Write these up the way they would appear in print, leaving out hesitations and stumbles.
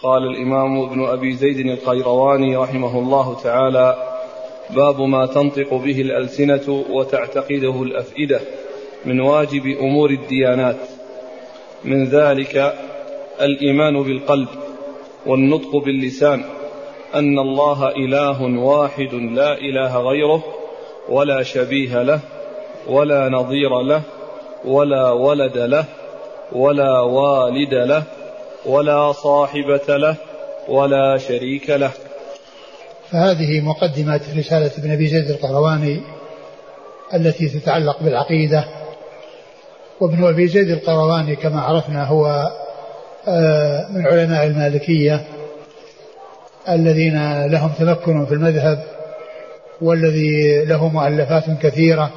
قال الإمام ابن أبي زيد القيرواني رحمه الله تعالى: باب ما تنطق به الألسنة وتعتقده الأفئدة من واجب أمور الديانات، من ذلك الإيمان بالقلب والنطق باللسان أن الله إله واحد لا إله غيره ولا شبيه له ولا نظير له ولا ولد له ولا والد له ولا صاحبة له ولا شريك له. فهذه مقدمة رسالة ابن أبي زيد القيرواني التي تتعلق بالعقيدة. وابن أبي زيد القيرواني كما عرفنا هو من علماء المالكية الذين لهم تمكن في المذهب، والذي له مؤلفات كثيرة،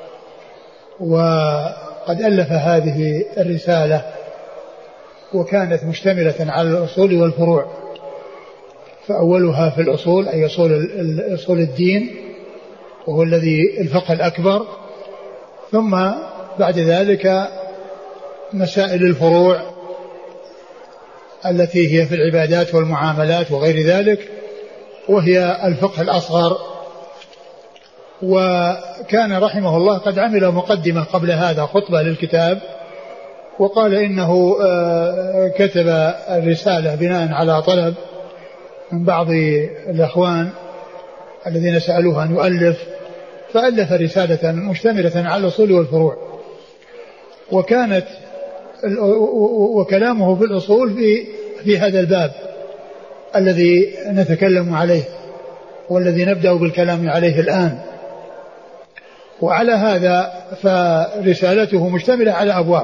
وقد ألف هذه الرسالة وكانت مشتملة على الأصول والفروع، فأولها في الأصول أي أصول الدين وهو الذي الفقه الأكبر، ثم بعد ذلك مسائل الفروع التي هي في العبادات والمعاملات وغير ذلك، وهي الفقه الأصغر. وكان رحمه الله قد عمل مقدمة قبل هذا خطبة للكتاب، وقال إنه كتب الرسالة بناء على طلب من بعض الأخوان الذين سألوه أن يؤلف، فألف رسالة مشتملة على الأصول والفروع، وكلامه في الأصول في هذا الباب الذي نتكلم عليه والذي نبدأ بالكلام عليه الآن. وعلى هذا فرسالته مشتملة على أبواب،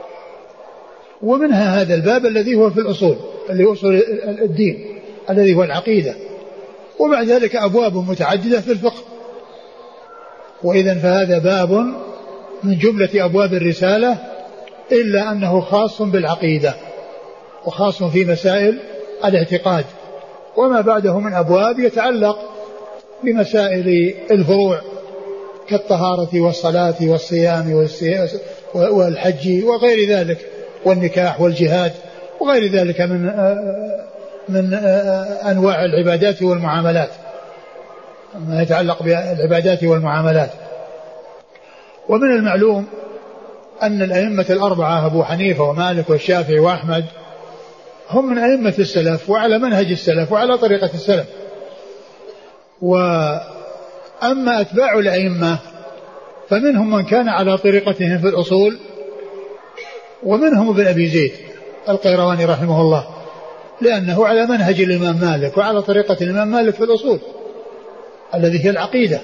ومنها هذا الباب الذي هو في الأصول اللي هو أصول الدين الذي هو العقيدة، وبعد ذلك أبواب متعددة في الفقه. وإذن فهذا باب من جملة أبواب الرسالة، إلا أنه خاص بالعقيدة وخاص في مسائل الاعتقاد، وما بعده من أبواب يتعلق بمسائل الفروع كالطهارة والصلاة والصيام والحج وغير ذلك، والنكاح والجهاد وغير ذلك من أنواع العبادات والمعاملات، ما يتعلق بالعبادات والمعاملات. ومن المعلوم أن الأئمة الأربعة أبو حنيفة ومالك والشافعي وأحمد هم من أئمة السلف وعلى منهج السلف وعلى طريقة السلف. وأما أتباع الأئمة فمنهم من كان على طريقتهم في الأصول، ومنهم ابن أبي زيد القيرواني رحمه الله، لأنه على منهج الإمام مالك وعلى طريقة الإمام مالك في الأصول الذي هي العقيدة.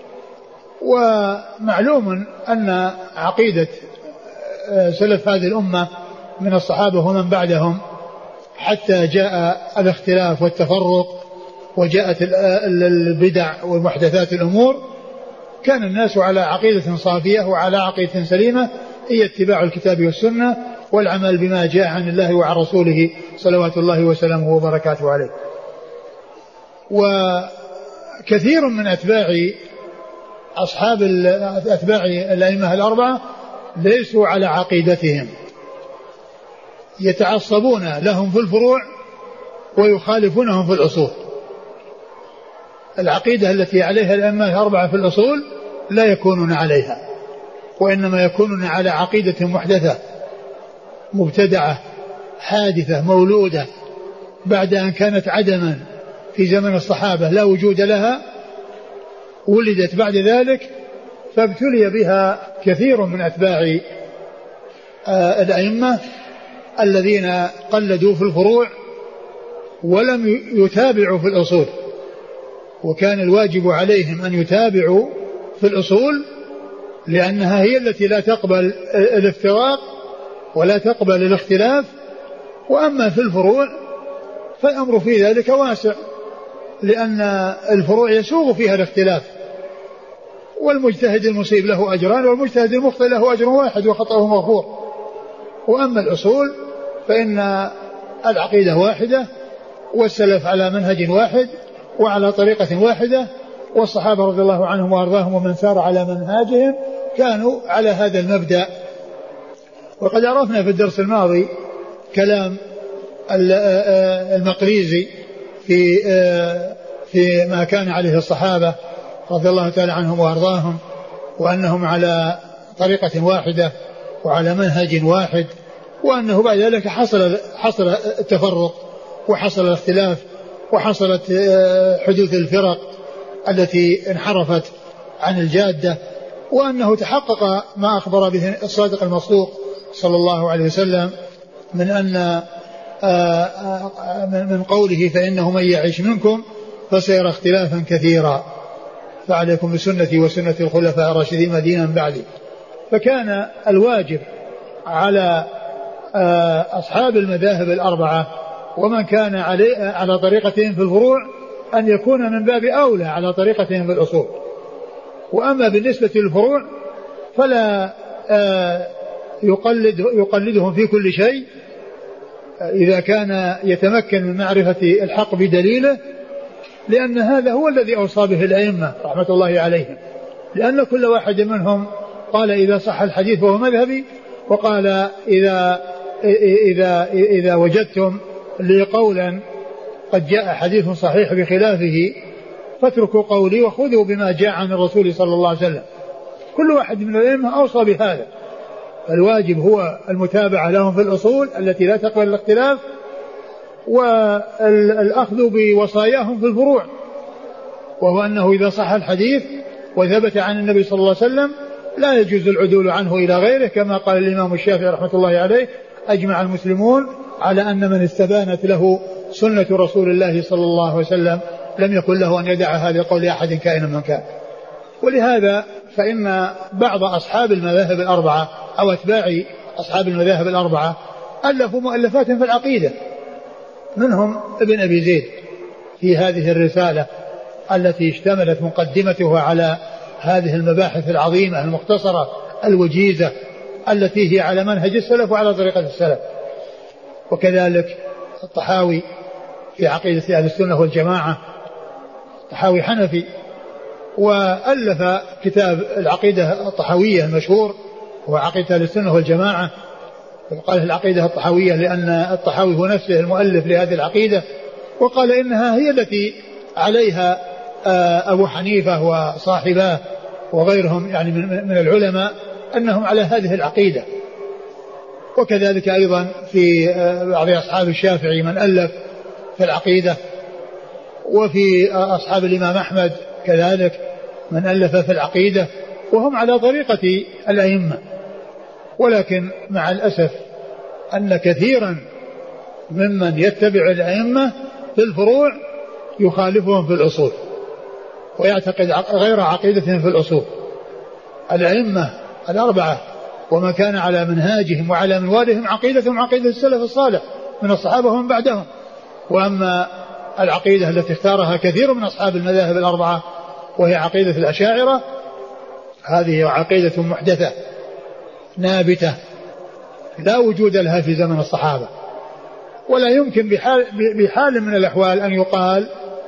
ومعلوم أن عقيدة سلف هذه الأمة من الصحابة ومن بعدهم حتى جاء الاختلاف والتفرق وجاءت البدع والمحدثات الأمور، كان الناس على عقيدة صافية وعلى عقيدة سليمة، هي اتباع الكتاب والسنة والعمل بما جاء عن الله وعن رسوله صلوات الله وسلامه وبركاته عليه. وكثير من أتباع الأئمة الأربعة ليسوا على عقيدتهم، يتعصبون لهم في الفروع ويخالفونهم في الأصول. العقيدة التي عليها الأئمة الأربعة في الأصول لا يكونون عليها، وإنما يكونون على عقيدة محدثة مبتدعة حادثة مولودة بعد أن كانت عدما في زمن الصحابة لا وجود لها، ولدت بعد ذلك فابتلي بها كثير من أتباع الأئمة الذين قلدوا في الفروع ولم يتابعوا في الأصول. وكان الواجب عليهم أن يتابعوا في الأصول، لأنها هي التي لا تقبل الافتراق ولا تقبل الاختلاف. وأما في الفروع فالأمر في ذلك واسع، لأن الفروع يسوغ فيها الاختلاف، والمجتهد المصيب له أجران والمجتهد المخطئ له أجر واحد وخطأه مغفور. وأما الأصول فإن العقيدة واحدة، والسلف على منهج واحد وعلى طريقة واحدة، والصحابة رضي الله عنهم وأرضاهم ومن سار على منهاجهم كانوا على هذا المبدأ. وقد عرفنا في الدرس الماضي كلام المقريزي في ما كان عليه الصحابة رضي الله تعالى عنهم وأرضاهم، وأنهم على طريقة واحدة وعلى منهج واحد، وأنه بعد ذلك حصل التفرق وحصل الاختلاف وحصلت حدوث الفرق التي انحرفت عن الجادة، وأنه تحقق ما أخبر به الصادق المصدوق صلى الله عليه وسلم من أن من قوله فإنه من يعيش منكم فسيرى اختلافا كثيرا فعليكم بسنتي وسنة الخلفاء الراشدين مدينا بعدي. فكان الواجب على أصحاب المذاهب الأربعة ومن كان على طريقتهم في الفروع أن يكون من باب أولى على طريقتهم في الأصول. وأما بالنسبة للفروع فلا يقلدهم في كل شيء إذا كان يتمكن من معرفة الحق بدليله، لأن هذا هو الذي أوصى به الأئمة رحمة الله عليهم، لأن كل واحد منهم قال إذا صح الحديث فهو مذهبي، وقال إذا وجدتم لي قولا قد جاء حديث صحيح بخلافه فاتركوا قولي وخذوا بما جاء عن الرسول صلى الله عليه وسلم. كل واحد من الأئمة أوصى بهذا، الواجب هو المتابعة لهم في الأصول التي لا تقبل الاختلاف، والأخذ بوصاياهم في الفروع، وهو أنه إذا صح الحديث وثبت عن النبي صلى الله عليه وسلم لا يجوز العدول عنه إلى غيره، كما قال الإمام الشافعي رحمة الله عليه أجمع المسلمون على أن من استبانت له سنة رسول الله صلى الله عليه وسلم لم يكن له أن يدع هذا قول أحد كائنا من كان. ولهذا فإن بعض أصحاب المذاهب الأربعة أو أتباع أصحاب المذاهب الأربعة ألفوا مؤلفات في العقيدة، منهم ابن أبي زيد في هذه الرسالة التي اشتملت مقدمتها على هذه المباحث العظيمة المختصرة الوجيزة التي هي على منهج السلف وعلى طريقة السلف. وكذلك الطحاوي في عقيدة أهل السنة والجماعة، الطحاوي حنفي، وألف كتاب العقيدة الطحاوية المشهور هو عقيدة أهل السنة والجماعة، وقال العقيدة الطحاوية لأن الطحاوي هو نفسه المؤلف لهذه العقيدة، وقال إنها هي التي عليها أبو حنيفة وصاحباه وغيرهم يعني من العلماء أنهم على هذه العقيدة. وكذلك أيضا في بعض أصحاب الشافعي من ألف في العقيدة، وفي أصحاب الإمام أحمد كذلك من ألف في العقيدة، وهم على طريقة الأئمة. ولكن مع الأسف أن كثيرا ممن يتبع الأئمة في الفروع يخالفهم في الأصول ويعتقد غير عقيدتهم في الأصول. الأئمة الأربعة وما كان على منهاجهم وعلى منوالهم عقيدتهم عقيدة السلف الصالح من الصحابة ومن بعدهم. وأما العقيدة التي اختارها كثير من أصحاب المذاهب الأربعة وهي عقيدة الأشاعرة، هذه عقيدة محدثة نابتة لا وجود لها في زمن الصحابة، ولا يمكن بحال من الأحوال أن يقال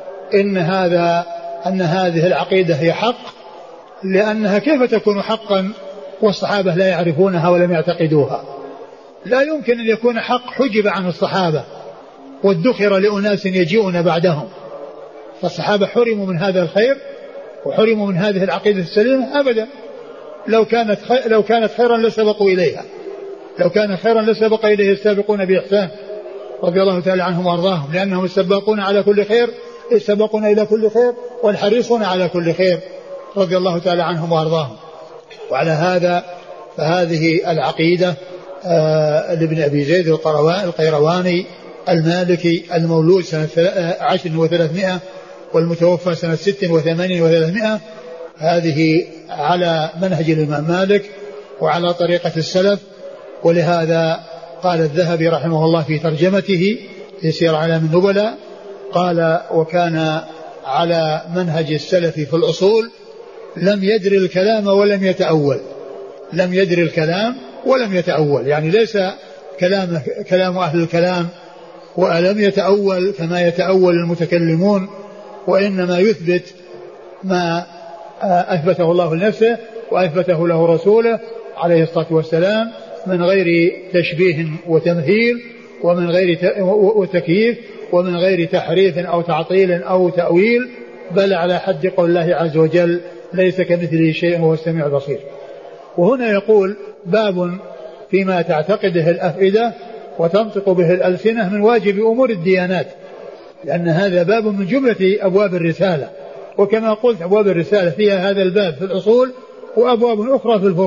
أن هذه العقيدة هي حق، لأنها كيف تكون حقا والصحابة لا يعرفونها ولم يعتقدوها؟ لا يمكن أن يكون حق حجب عن الصحابة وادخر لأناس يجيئون بعدهم، فالصحابة حرموا من هذا الخير وحرموا من هذه العقيدة السليمة أبدا. لو كانت خيرا لسبقوا إليها، لو كان خيرا لسبق إليه السابقون بإحسان رضي الله تعالى عنهم وأرضاهم، لأنهم السباقون على كل خير، السباقون إلى كل خير والحريصون على كل خير رضي الله تعالى عنهم وأرضاهم. وعلى هذا فهذه العقيدة لابن أبي زيد القيرواني المالكي المولود سنة 10 و300 والمتوفى سنة 86 و300، هذه على منهج الإمام مالك وعلى طريقة السلف. ولهذا قال الذهبي رحمه الله في ترجمته في سير أعلام النبلاء قال: وكان على منهج السلف في الأصول لم يدري الكلام ولم يتأول. لم يدري الكلام ولم يتأول، يعني ليس كلام أهل الكلام، ولم يتأول كما يتأول المتكلمون، وإنما يثبت ما أثبته الله لنفسه وأثبته له رسوله عليه الصلاة والسلام من غير تشبيه وتمثيل وتكييف ومن غير تحريف أو تعطيل أو تأويل، بل على حد قول الله عز وجل ليس كمثله شيء وهو السميع البصير. وهنا يقول باب فيما تعتقده الأفئدة وتنطق به الألسنة من واجب أمور الديانات، لأن هذا باب من جملة أبواب الرسالة، وكما قلت أبواب الرسالة فيها هذا الباب في الأصول وأبواب أخرى في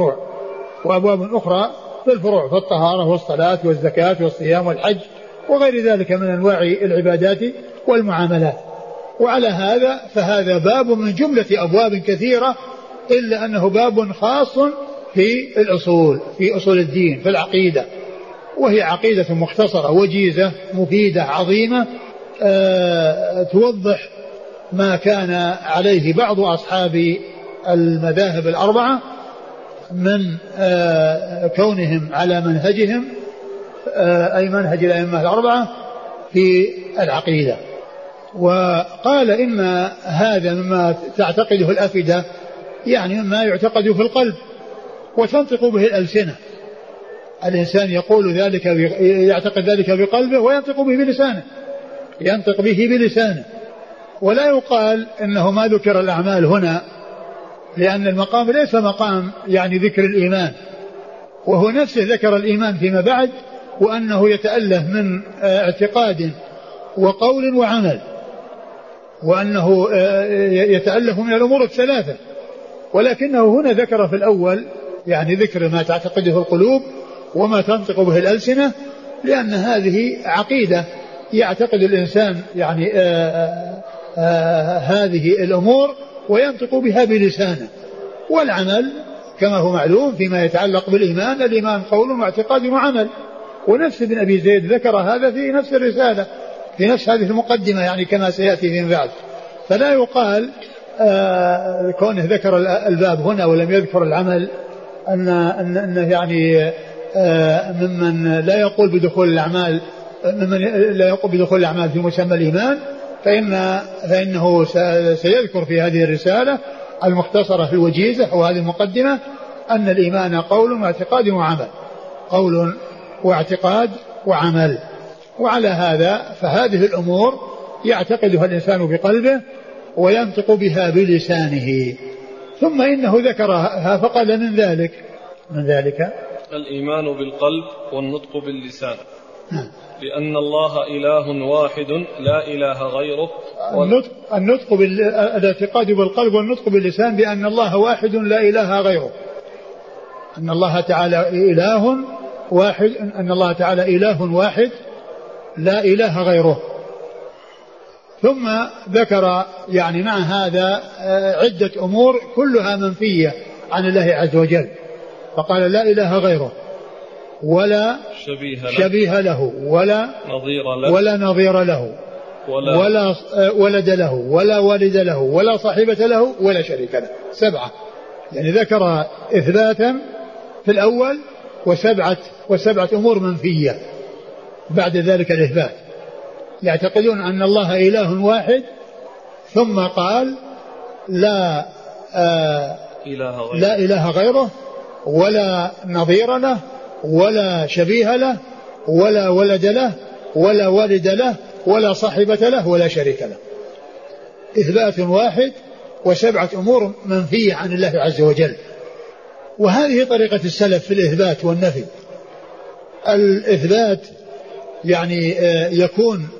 الفروع، فالطهارة والصلاة والزكاة والصيام والحج وغير ذلك من أنواع العبادات والمعاملات. وعلى هذا فهذا باب من جملة أبواب كثيرة، إلا أنه باب خاص في الأصول، في أصول الدين، في العقيدة، وهي عقيدة مختصرة وجيزة مفيدة عظيمة، توضح ما كان عليه بعض أصحاب المذاهب الأربعة من كونهم على منهجهم، أي منهج الأئمة الأربعة في العقيدة. وقال إن هذا مما تعتقده الأفئدة، يعني مما يعتقد في القلب وتنطق به الألسنة. الإنسان يقول ذلك، يعتقد ذلك بقلبه وينطق به بلسانه، ينطق به بلسانه. ولا يقال إنه ما ذكر الأعمال هنا، لأن المقام ليس مقام يعني ذكر الإيمان، وهو نفسه ذكر الإيمان فيما بعد، وأنه يتأله من اعتقاد وقول وعمل، وأنه يتأله من الأمور الثلاثة. ولكنه هنا ذكر في الأول يعني ذكر ما تعتقده القلوب وما تنطق به الألسنة، لأن هذه عقيدة يعتقد الإنسان يعني هذه الأمور وينطق بها بلسانه. والعمل كما هو معلوم فيما يتعلق بالإيمان، الإيمان قول واعتقاد وعمل. ونفس ابن أبي زيد ذكر هذا في نفس الرسالة، في نفس هذه المقدمة، يعني كما سيأتي فيما بعد. فلا يقال كونه ذكر الباب هنا ولم يذكر العمل أن يعني ممن لا يقول بدخول الأعمال في مسمى الإيمان، فإنه سيذكر في هذه الرسالة المختصرة في الوجيزة وهذه المقدمة أن الإيمان قول واعتقاد وعمل، قول واعتقاد وعمل. وعلى هذا فهذه الأمور يعتقدها الإنسان بقلبه وينطق بها بلسانه. ثم إنه ذكرها فقال من ذلك الإيمان بالقلب والنطق باللسان، لأن الله إله واحد لا إله غيره. النطق الاعتقاد بالقلب والنطق باللسان بأن الله واحد لا إله غيره، أن الله تعالى إله واحد، أن الله تعالى إله واحد لا إله غيره. ثم ذكر يعني مع هذا عدة أمور كلها منفية عن الله عز وجل، فقال لا إله غيره ولا شبيه له ولا نظير له ولا ولد له ولا والد له ولا صاحبة له ولا شريك له. 7، يعني ذكر إثباتا في الأول وسبعة أمور منفية بعد ذلك الإثبات. يعتقدون أن الله إله واحد، ثم قال لا إله غيره ولا نظير له ولا شبيه له ولا ولد له ولا والد له ولا صاحبة له ولا شريك له. إثبات واحد و7 أمور منفية عن الله عز وجل. وهذه طريقة السلف في الإثبات والنفي. الإثبات يعني يكون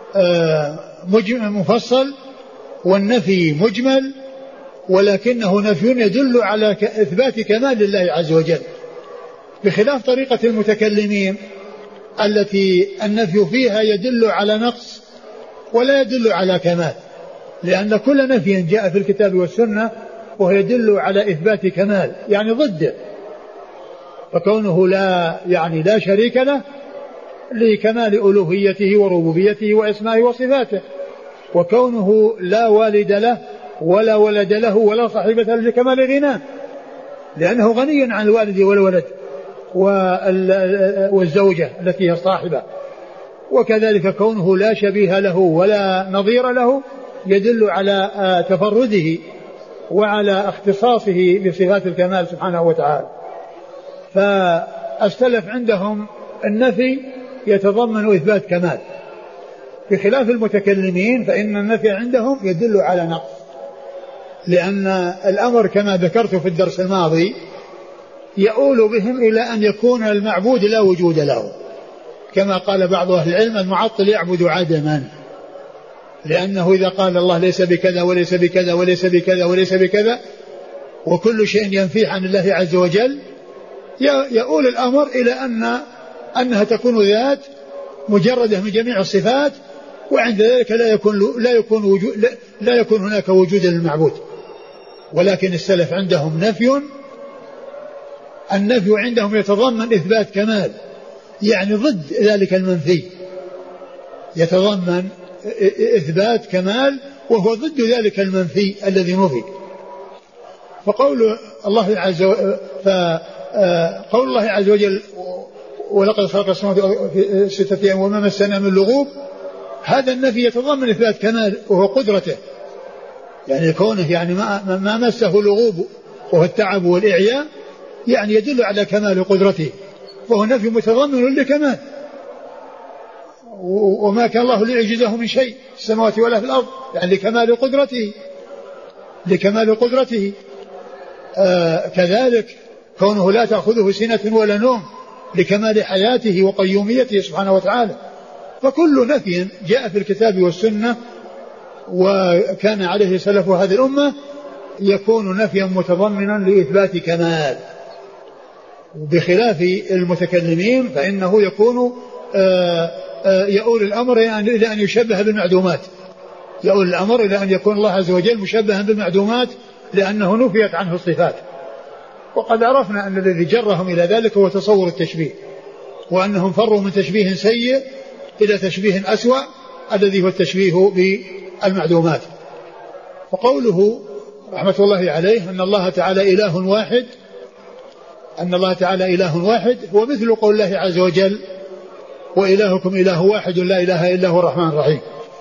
مفصل، والنفي مجمل، ولكنه نفي يدل على إثبات كمال الله عز وجل، بخلاف طريقة المتكلمين التي النفي فيها يدل على نقص ولا يدل على كمال، لأن كل نفي جاء في الكتاب والسنة وهو يدل على إثبات كمال يعني ضده. فكونه لا شريك له لكمال ألوهيته وربوبيته وأسمائه وصفاته، وكونه لا والد له ولا ولد له ولا صاحبة له لكمال غناه، لأنه غني عن الوالد والولد والزوجة التي هي صاحبة. وكذلك كونه لا شبيه له ولا نظير له يدل على تفرده وعلى اختصاصه بصفات الكمال سبحانه وتعالى. فالسلف عندهم النفي يتضمن إثبات كمال، بخلاف المتكلمين فإن النفي عندهم يدل على نقص، لأن الأمر كما ذكرت في الدرس الماضي يؤول بهم إلى أن يكون المعبود لا وجود له، كما قال بعض أهل العلم المعطل يعبد عدما، لأنه إذا قال الله ليس بكذا وليس بكذا وليس بكذا وليس بكذا وكل شيء ينفيه عن الله عز وجل يؤول الأمر إلى أنها تكون ذات مجردة من جميع الصفات، وعند ذلك لا يكون هناك وجود للمعبود. ولكن السلف عندهم النفي عندهم يتضمن إثبات كمال، يعني ضد ذلك المنفي، يتضمن إثبات كمال وهو ضد ذلك المنفي الذي نفي. فقول الله عز وجل ولقد خلق السماوات في 6 أيام وما مسنا من لغوب، هذا النفي يتضمن إثبات كمال وهو قدرته، يعني كونه يعني ما مسه لغوب وهو التعب والإعياء، يعني يدل على كمال قدرته، فهو نفي متضمن لكمال. وما كان الله ليعجزه من شيء في السماوات ولا في الأرض، يعني لكمال قدرته. كذلك كونه لا تأخذه سنة ولا نوم، لكمال حياته وقيوميته سبحانه وتعالى. فكل نفي جاء في الكتاب والسنة وكان عليه سلف هذه الأمة يكون نفيا متضمنا لإثبات كمال، بخلاف المتكلمين فإنه يكون يؤول الأمر إلى أن يشبه بالمعدومات، يؤول الأمر إلى أن يكون الله عز وجل مشبها بالمعدومات لأنه نفيت عنه الصفات. وقد عرفنا أن الذي جرهم إلى ذلك هو تصور التشبيه، وأنهم فروا من تشبيه سيء إلى تشبيه أسوأ الذي هو التشبيه بالمعدومات. وقوله رحمة الله عليه أن الله تعالى إله واحد هو مثل قول الله عز وجل وإلهكم إله واحد لا إله إلا هو الرحمن الرحيم،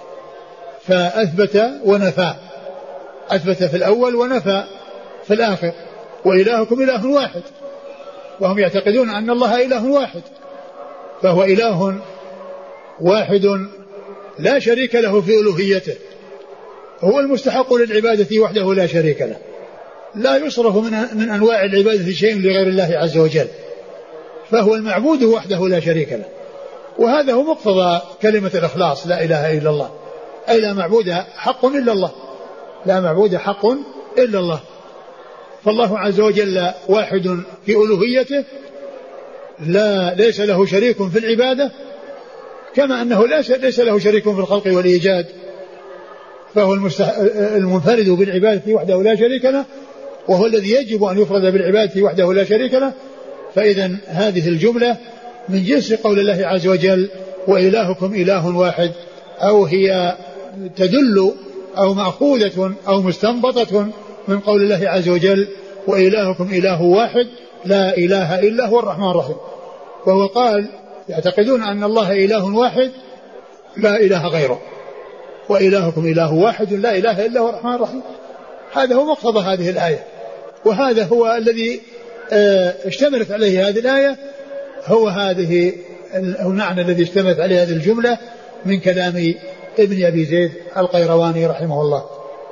فأثبت ونفى، أثبت في الأول ونفى في الآخر، وإلهكم إله واحد، وهم يعتقدون أن الله إله واحد، فهو إله واحد لا شريك له في ألوهيته، هو المستحق للعبادة وحده لا شريك له، لا يصرف من أنواع العبادة شيء لغير الله عز وجل، فهو المعبود وحده لا شريك له. وهذا هو مقتضى كلمة الإخلاص لا إله إلا الله، أي لا معبود حق إلا الله، لا معبود حق إلا الله. فالله عز وجل واحد في ألوهيته، ليس له شريك في العبادة، كما أنه ليس له شريك في الخلق والإيجاد، فهو المنفرد بالعبادة وحده لا شريك له، وهو الذي يجب أن يفرد بالعبادة وحده لا شريك له. فإذا هذه الجملة من جنس قول الله عز وجل وإلهكم إله واحد، أو هي تدل أو مأخوذة أو مستنبطة من قول الله عز وجل وإلهكم إله واحد لا إله إلا هو الرحمن الرحيم. وهو قال يعتقدون أن الله إله واحد لا إله غيره، وإلهكم إله واحد لا إله إلا هو الرحمن الرحيم. هذا هو مقتضى هذه الآية، وهذا هو الذي اشتملت عليه هذه الآية، هو المعنى الذي اشتملت عليه هذه الجملة من كلام ابن أبي زيد القيرواني رحمه الله.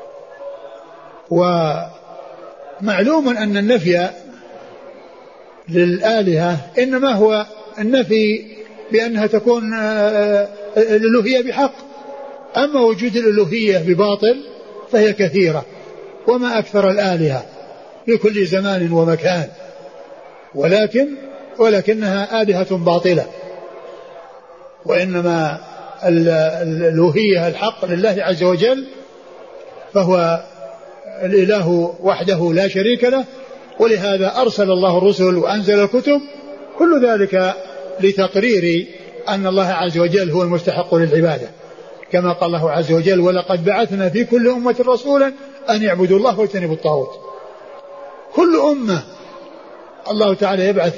ومعلوم أن النفي للآلهة إنما هو النفي بأنها تكون الألوهية بحق، أما وجود الألوهية بباطل فهي كثيرة، وما أكثر الآلهة في كل زمان ومكان، ولكنها آلهة باطلة، وإنما الألوهية الحق لله عز وجل، فهو الإله وحده لا شريك له، ولهذا أرسل الله الرسل وأنزل الكتب، كل ذلك لتقرير أن الله عز وجل هو المستحق للعبادة، كما قال الله عز وجل ولقد بعثنا في كل أمة رسولا أن يعبدوا الله واجتنبوا الطاغوت. كل أمة الله تعالى يبعث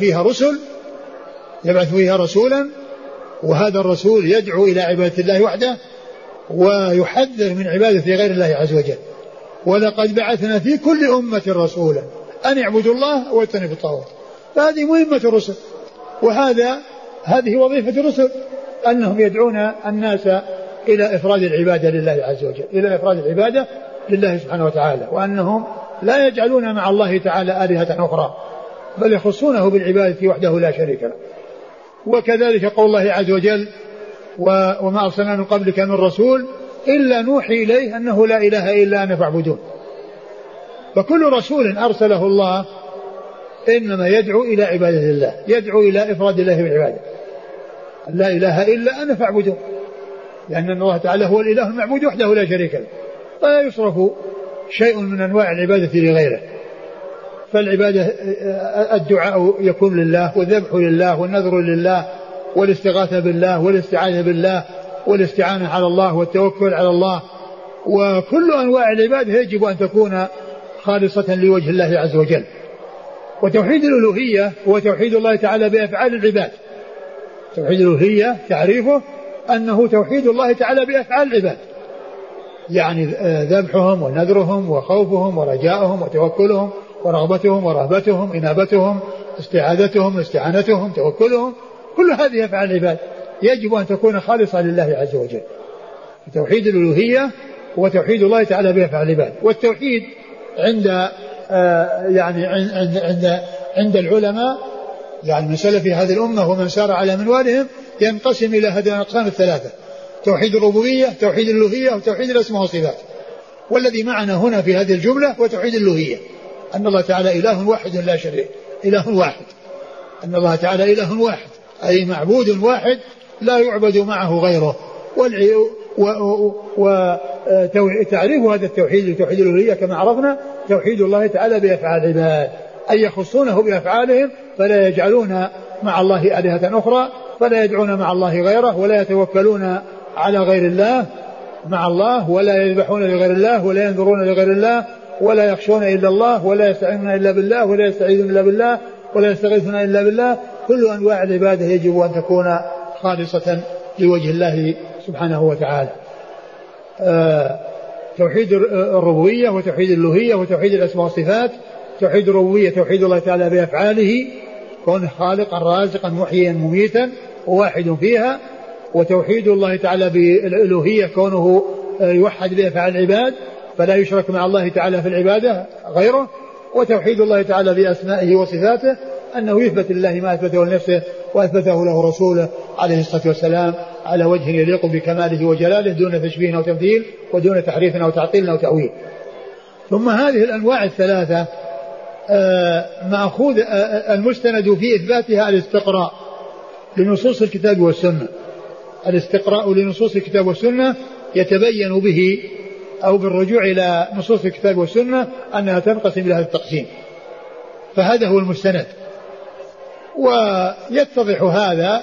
فيها رسولا، وهذا الرسول يدعو إلى عبادة الله وحده ويحذر من عبادة غير الله عز وجل. ولقد بعثنا في كل أمة رسولا أن يعبدوا الله واجتنبوا الطاغوت، فهذه مهمة الرسل، وهذا هذه وظيفة الرسل، أنهم يدعون الناس إلى إفراد العبادة لله عز وجل، إلى إفراد العبادة لله سبحانه وتعالى، وأنهم لا يجعلون مع الله تعالى آلهة أخرى، بل يخصونه بالعبادة وحده لا شريك له. وكذلك قول الله عز وجل: وما أرسلنا من قبلك من رسول إلا نوحي إليه أنه لا إله إلا أنا فاعبدون. فكل رسول أرسله الله إنما يدعو إلى عبادة الله، يدعو إلى إفراد الله بالعبادة، لا إله إلا أنا فاعبدون، لأن الله تعالى هو الإله المعبود وحده لا شريك له، فلا يصرف شيء من أنواع العبادة لغيره. فالعبادة الدعاء يكون لله، والذبح لله، والنذر لله، والاستغاثة بالله، والاستعاذة بالله، والاستعانة على الله، والتوكل على الله. وكل أنواع العبادة يجب أن تكون خالصة لوجه الله عز وجل. وتوحيد الألوهية هو توحيد الله تعالى بأفعال العباد. توحيد الألوهية تعريفه أنه توحيد الله تعالى بأفعال العباد، يعني ذبحهم ونذرهم وخوفهم ورجاؤهم وتوكلهم ورغبتهم ورهبتهم، إنابتهم، استعاذتهم، استعانتهم، توكلهم، كل هذه أفعال العباد يجب أن تكون خالصة لله عز وجل. توحيد الألوهية هو توحيد الله تعالى بأفعال العباد. والتوحيد عند العلماء، يعني من سلف هذه الأمة ومن سار على منوالهم، ينقسم إلى هذه الأقسام الثلاثة: توحيد الربوبية، توحيد الألوهية، وتوحيد الأسماء والصفات. والذي معنا هنا في هذه الجملة هو توحيد الألوهية، أن الله تعالى إله واحد لا شريك، إله واحد، أن الله تعالى إله واحد، أي معبود واحد لا يعبد معه غيره. وتعريف هذا التوحيد توحيد الألوهية كما عرفنا توحيد الله تعالى بأفعال العباد، أي يخصونه بأفعالهم، فلا يجعلون مع الله آلهة أخرى، فلا يدعون مع الله غيره، ولا يتوكلون على غير الله مع الله، ولا يذبحون لغير الله، ولا ينذرون لغير الله، ولا يخشون إلا الله، ولا يستعينون إلا بالله، ولا يستعيذون إلا بالله، ولا يستغيثون إلا بالله. كل أنواع العبادة يجب أن تكون خالصة لوجه الله سبحانه وتعالى. توحيد الربوبية وتوحيد الألوهية وتوحيد الأسماء والصفات. توحيد الربوبية توحيد الله تعالى بأفعاله، كونه خالقا رازقا محييا مميتا وواحد فيها. وتوحيد الله تعالى بالألوهية كونه يوحد بأفعال العباد، فلا يشرك مع الله تعالى في العبادة غيره. وتوحيد الله تعالى بأسمائه وصفاته، أنه يثبت لله ما أثبته لنفسه وأثبته له رسوله عليه الصلاة والسلام على وجه يليق بكماله وجلاله، دون تشبيه أو تمثيل، ودون تحريف أو تعطيل أو تأويل. ثم هذه الأنواع الثلاثة مأخوذ المستند في إثباتها الاستقراء لنصوص الكتاب والسنة. الاستقراء لنصوص الكتاب والسنة يتبين به أو بالرجوع إلى نصوص الكتاب والسنة أنها تنقسم إلى هذا التقسيم، فهذا هو المستند. ويتضح هذا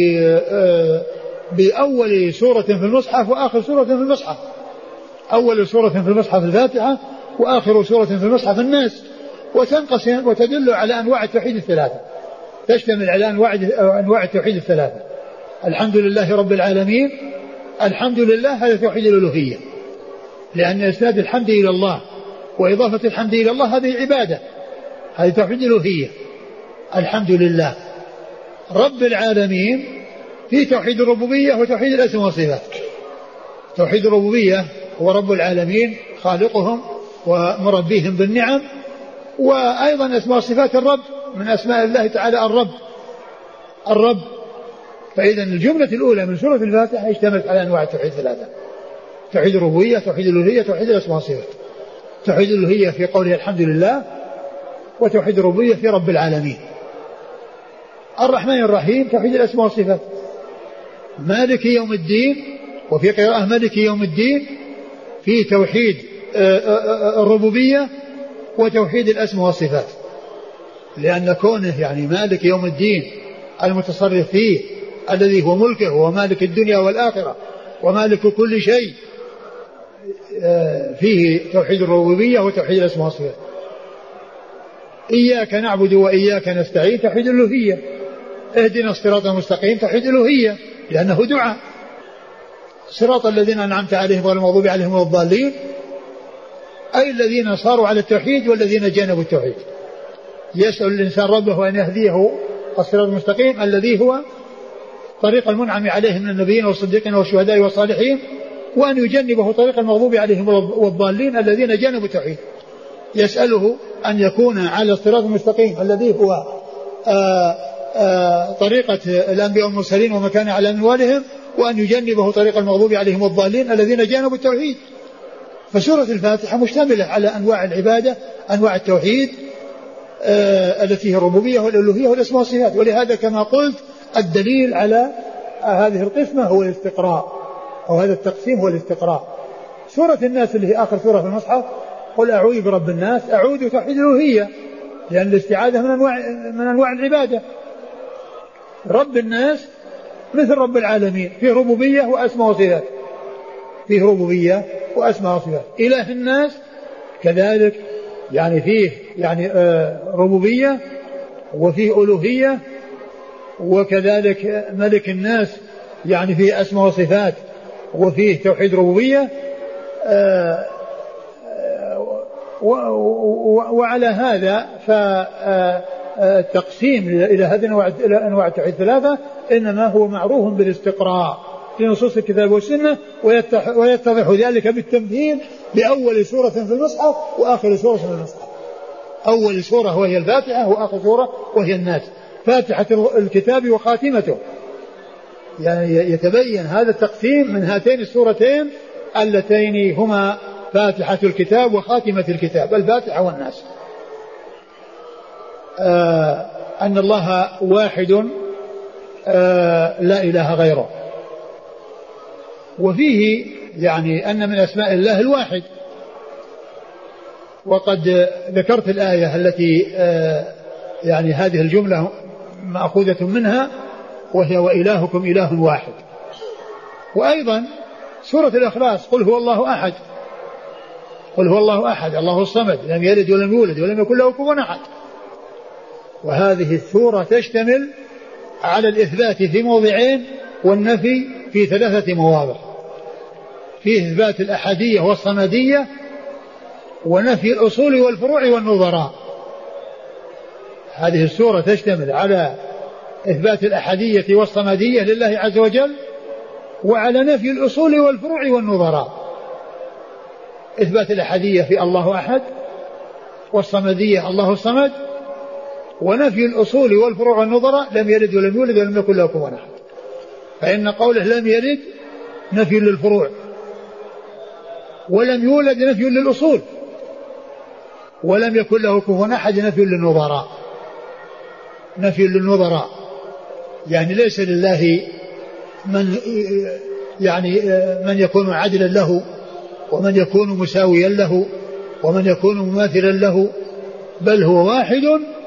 بأول سورة في المصحف وآخر سورة في المصحف. أول سورة في المصحف الفاتحة، وآخر سورة في المصحف الناس. وتنقسم وتدل على أنواع التوحيد الثلاثة، تشتمل على أنواع التوحيد الثلاثة. الحمد لله رب العالمين، الحمد لله هذا توحيد الألوهية، لأن إسناد الحمد إلى الله وإضافة الحمد إلى الله هذه عبادة، هذه توحيد الألوهية. الحمد لله رب العالمين في توحيد الربوبية وتوحيد الأسماء والصفات. توحيد الربوبية هو رب العالمين خالقهم ومربيهم بالنعم، وأيضا أسماء صفات الرب من أسماء الله تعالى الرب. فإذا الجملة الأولى من سورة الفاتحة اشتملت على أنواع التوحيد ثلاثة: توحيد الربوبية، توحيد الألوهية، توحيد الأسماء والصفات. توحيد الألوهية في قوله الحمد لله، وتوحيد الربوبية في رب العالمين. الرحمن الرحيم توحيد الأسماء والصفات. مالك يوم الدين، وفي قراءة مالك يوم الدين في توحيد الربوبية وتوحيد الأسماء والصفات، لأن كونه يعني مالك يوم الدين المتصرف فيه الذي هو ملكه، هو مالك الدنيا والآخرة ومالك كل شيء، فيه توحيد الربوبية وتوحيد الأسماء والصفات. إياك نعبد وإياك نستعين توحيد الألوهية. اهدنا الصراط المستقيم توحيد الألوهية، لأنه دعاء. صراط الذين أنعمت عليهم غير المغضوب عليهم ولا الضالين، أي الذين صاروا على التوحيد والذين جانبوا التوحيد. يسأل الإنسان ربه أن يهديه الصراط المستقيم الذي هو طريق المنعم عليهم من النبيين والصديقين والشهداء والصالحين وأن يجنبه طريق المغضوب عليهم والضالين الذين جانبوا التوحيد. يسأله أن يكون على الصراط المستقيم الذي هو طريقة الأنبياء والمرسلين وما كان على منوالهم، وأن يجنبه طريق المغضوب عليهم والضالين الذين جانبوا التوحيد. فسورة الفاتحة مشتملة على أنواع العبادة، أنواع التوحيد التي هي الربوبية والألوهية والأسماء والصفات. ولهذا كما قلت الدليل على هذه القسمة هو الاستقراء، أو هذا التقسيم هو الاستقراء. سورة الناس اللي هي آخر سورة في المصحف قل أعوذ برب الناس، أعوذ توحيد الألوهية لأن الاستعاذة من أنواع العبادة. رب الناس مثل رب العالمين، فيه ربوبية وأسماء وصفات، فيه ربوبية وأسماء وصفات. إله الناس كذلك يعني فيه يعني ربوبية وفيه ألوهية، وكذلك ملك الناس يعني فيه أسماء وصفات وفيه توحيد ربوبية. وعلى هذا فالتقسيم إلى هذه الأنواع التوحيد الثلاثة إنما هو معروف بالاستقراء في نصوص الكتاب والسنة، ويتضح ذلك بالتمثيل بأول سورة في المصحف وآخر سورة في المصحف. أول سورة وهي الفاتحة، وآخر سورة وهي الناس، فاتحة الكتاب وخاتمته. يعني يتبين هذا التقسيم من هاتين السورتين اللتين هما فاتحة الكتاب وخاتمة الكتاب، الفاتحة والناس. أن الله واحد لا إله غيره. وفيه يعني أن من أسماء الله الواحد، وقد ذكرت الآية التي يعني هذه الجملة مأخوذة منها، وهي وإلهكم إله واحد. وأيضا سورة الإخلاص قل هو الله أحد، قل هو الله أحد الله الصمد لم يلد ولم يولد ولم يكن له كفوا أحد. وهذه السورة تشتمل على الإثبات في موضعين والنفي في 3 مواضع، في إثبات الأحدية والصمدية ونفي الأصول والفروع والنظراء. هذه السورة تشتمل على إثبات الأحدية والصمدية لله عز وجل، وعلى نفي الأصول والفروع والنظراء. إثبات الأحدية في الله أحد، والصمدية الله الصمد، ونفي الأصول والفروع والنظراء لم يلد ولم يولد ولم يكن له كفوا أحد. فإن قوله لم يلد نفي للفروع، ولم يولد نفي للأصول، ولم يكن له كفوا أحد نفي للنظراء. نفي للنظراء يعني ليس لله من يكون عدلا له، ومن يكون مساويا له، ومن يكون مماثلا له، بل هو واحد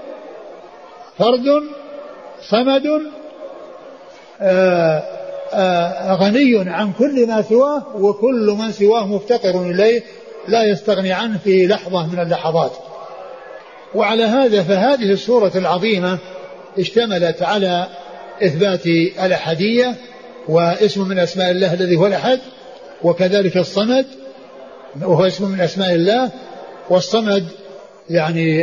فرد صمد غني عن كل ما سواه، وكل من سواه مفتقر إليه لا يستغني عنه في لحظة من اللحظات. وعلى هذا فهذه السورة العظيمة اشتملت على إثبات الأحدية، واسم من أسماء الله الذي هو الأحد، وكذلك الصمد وهو اسم من أسماء الله. والصمد يعني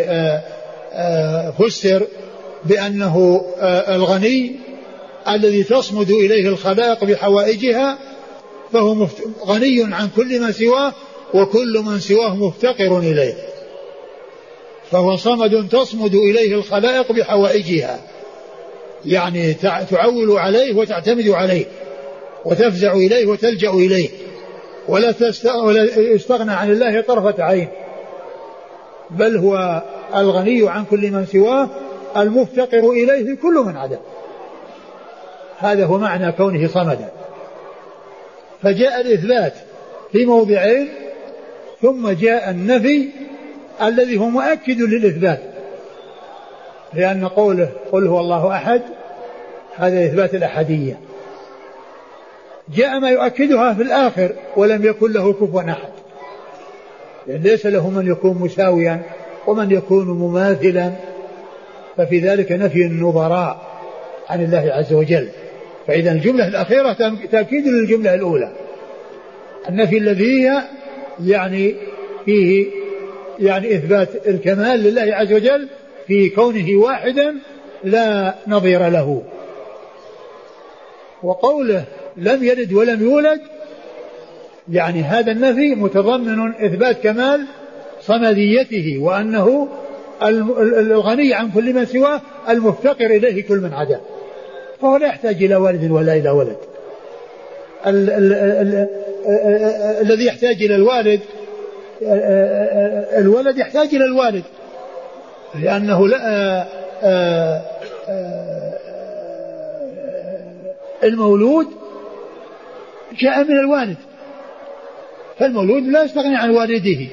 فسر بأنه الغني الذي تصمد إليه الخلائق بحوائجها، فهو غني عن كل ما سواه، وكل من سواه مفتقر إليه. فهو صمد تصمد إليه الخلائق بحوائجها، يعني تعول عليه وتعتمد عليه وتفزع إليه وتلجأ إليه، ولا يستغنى عن الله طرفة عين، بل هو الغني عن كل من سواه المفتقر إليه كل من عدم. هذا هو معنى كونه صمدا. فجاء الإثبات في موضعين، ثم جاء النفي الذي هو مؤكد للإثبات، لأن قوله قل هو الله أحد هذا إثبات الأحدية. جاء ما يؤكدها في الآخر ولم يكن له كفوا أحد، يعني ليس له من يكون مساويا ومن يكون مماثلا، ففي ذلك نفي النظراء عن الله عز وجل. فإذا الجملة الأخيرة تأكيد للجملة الأولى، النفي الذي هي يعني فيه يعني إثبات الكمال لله عز وجل في كونه واحدا لا نظير له. وقوله لم يلد ولم يولد يعني هذا النفي متضمن إثبات كمال صمديته وأنه الغني عن كل من سواه المفتقر إليه كل من عداه، فهو لا يحتاج إلى والد ولا إلى ولد. الذي يحتاج إلى الوالد الولد يحتاج إلى الوالد لأنه المولود جاء من الوالد، فالمولود لا يستغني عن والده،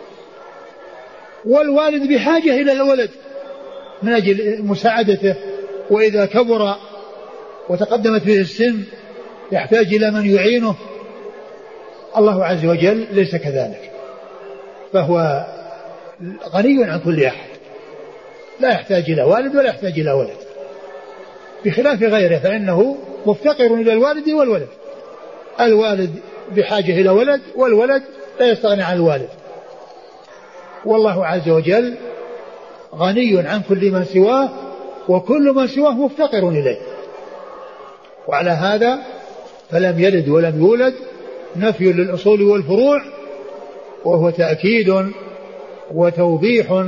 والوالد بحاجة إلى الولد من أجل مساعدته، وإذا كبر وتقدمت به السن يحتاج إلى من يعينه. الله عز وجل ليس كذلك، فهو غني عن كل أحد، لا يحتاج إلى والد ولا يحتاج إلى ولد، بخلاف غيره فإنه مفتقر إلى الوالد والولد. الوالد بحاجة إلى ولد، والولد لا يستغني عن الوالد. والله عز وجل غني عن كل من سواه، وكل من سواه مفتقر إليه. وعلى هذا فلم يلد ولم يولد نفي للأصول والفروع، وهو تأكيد وتوضيح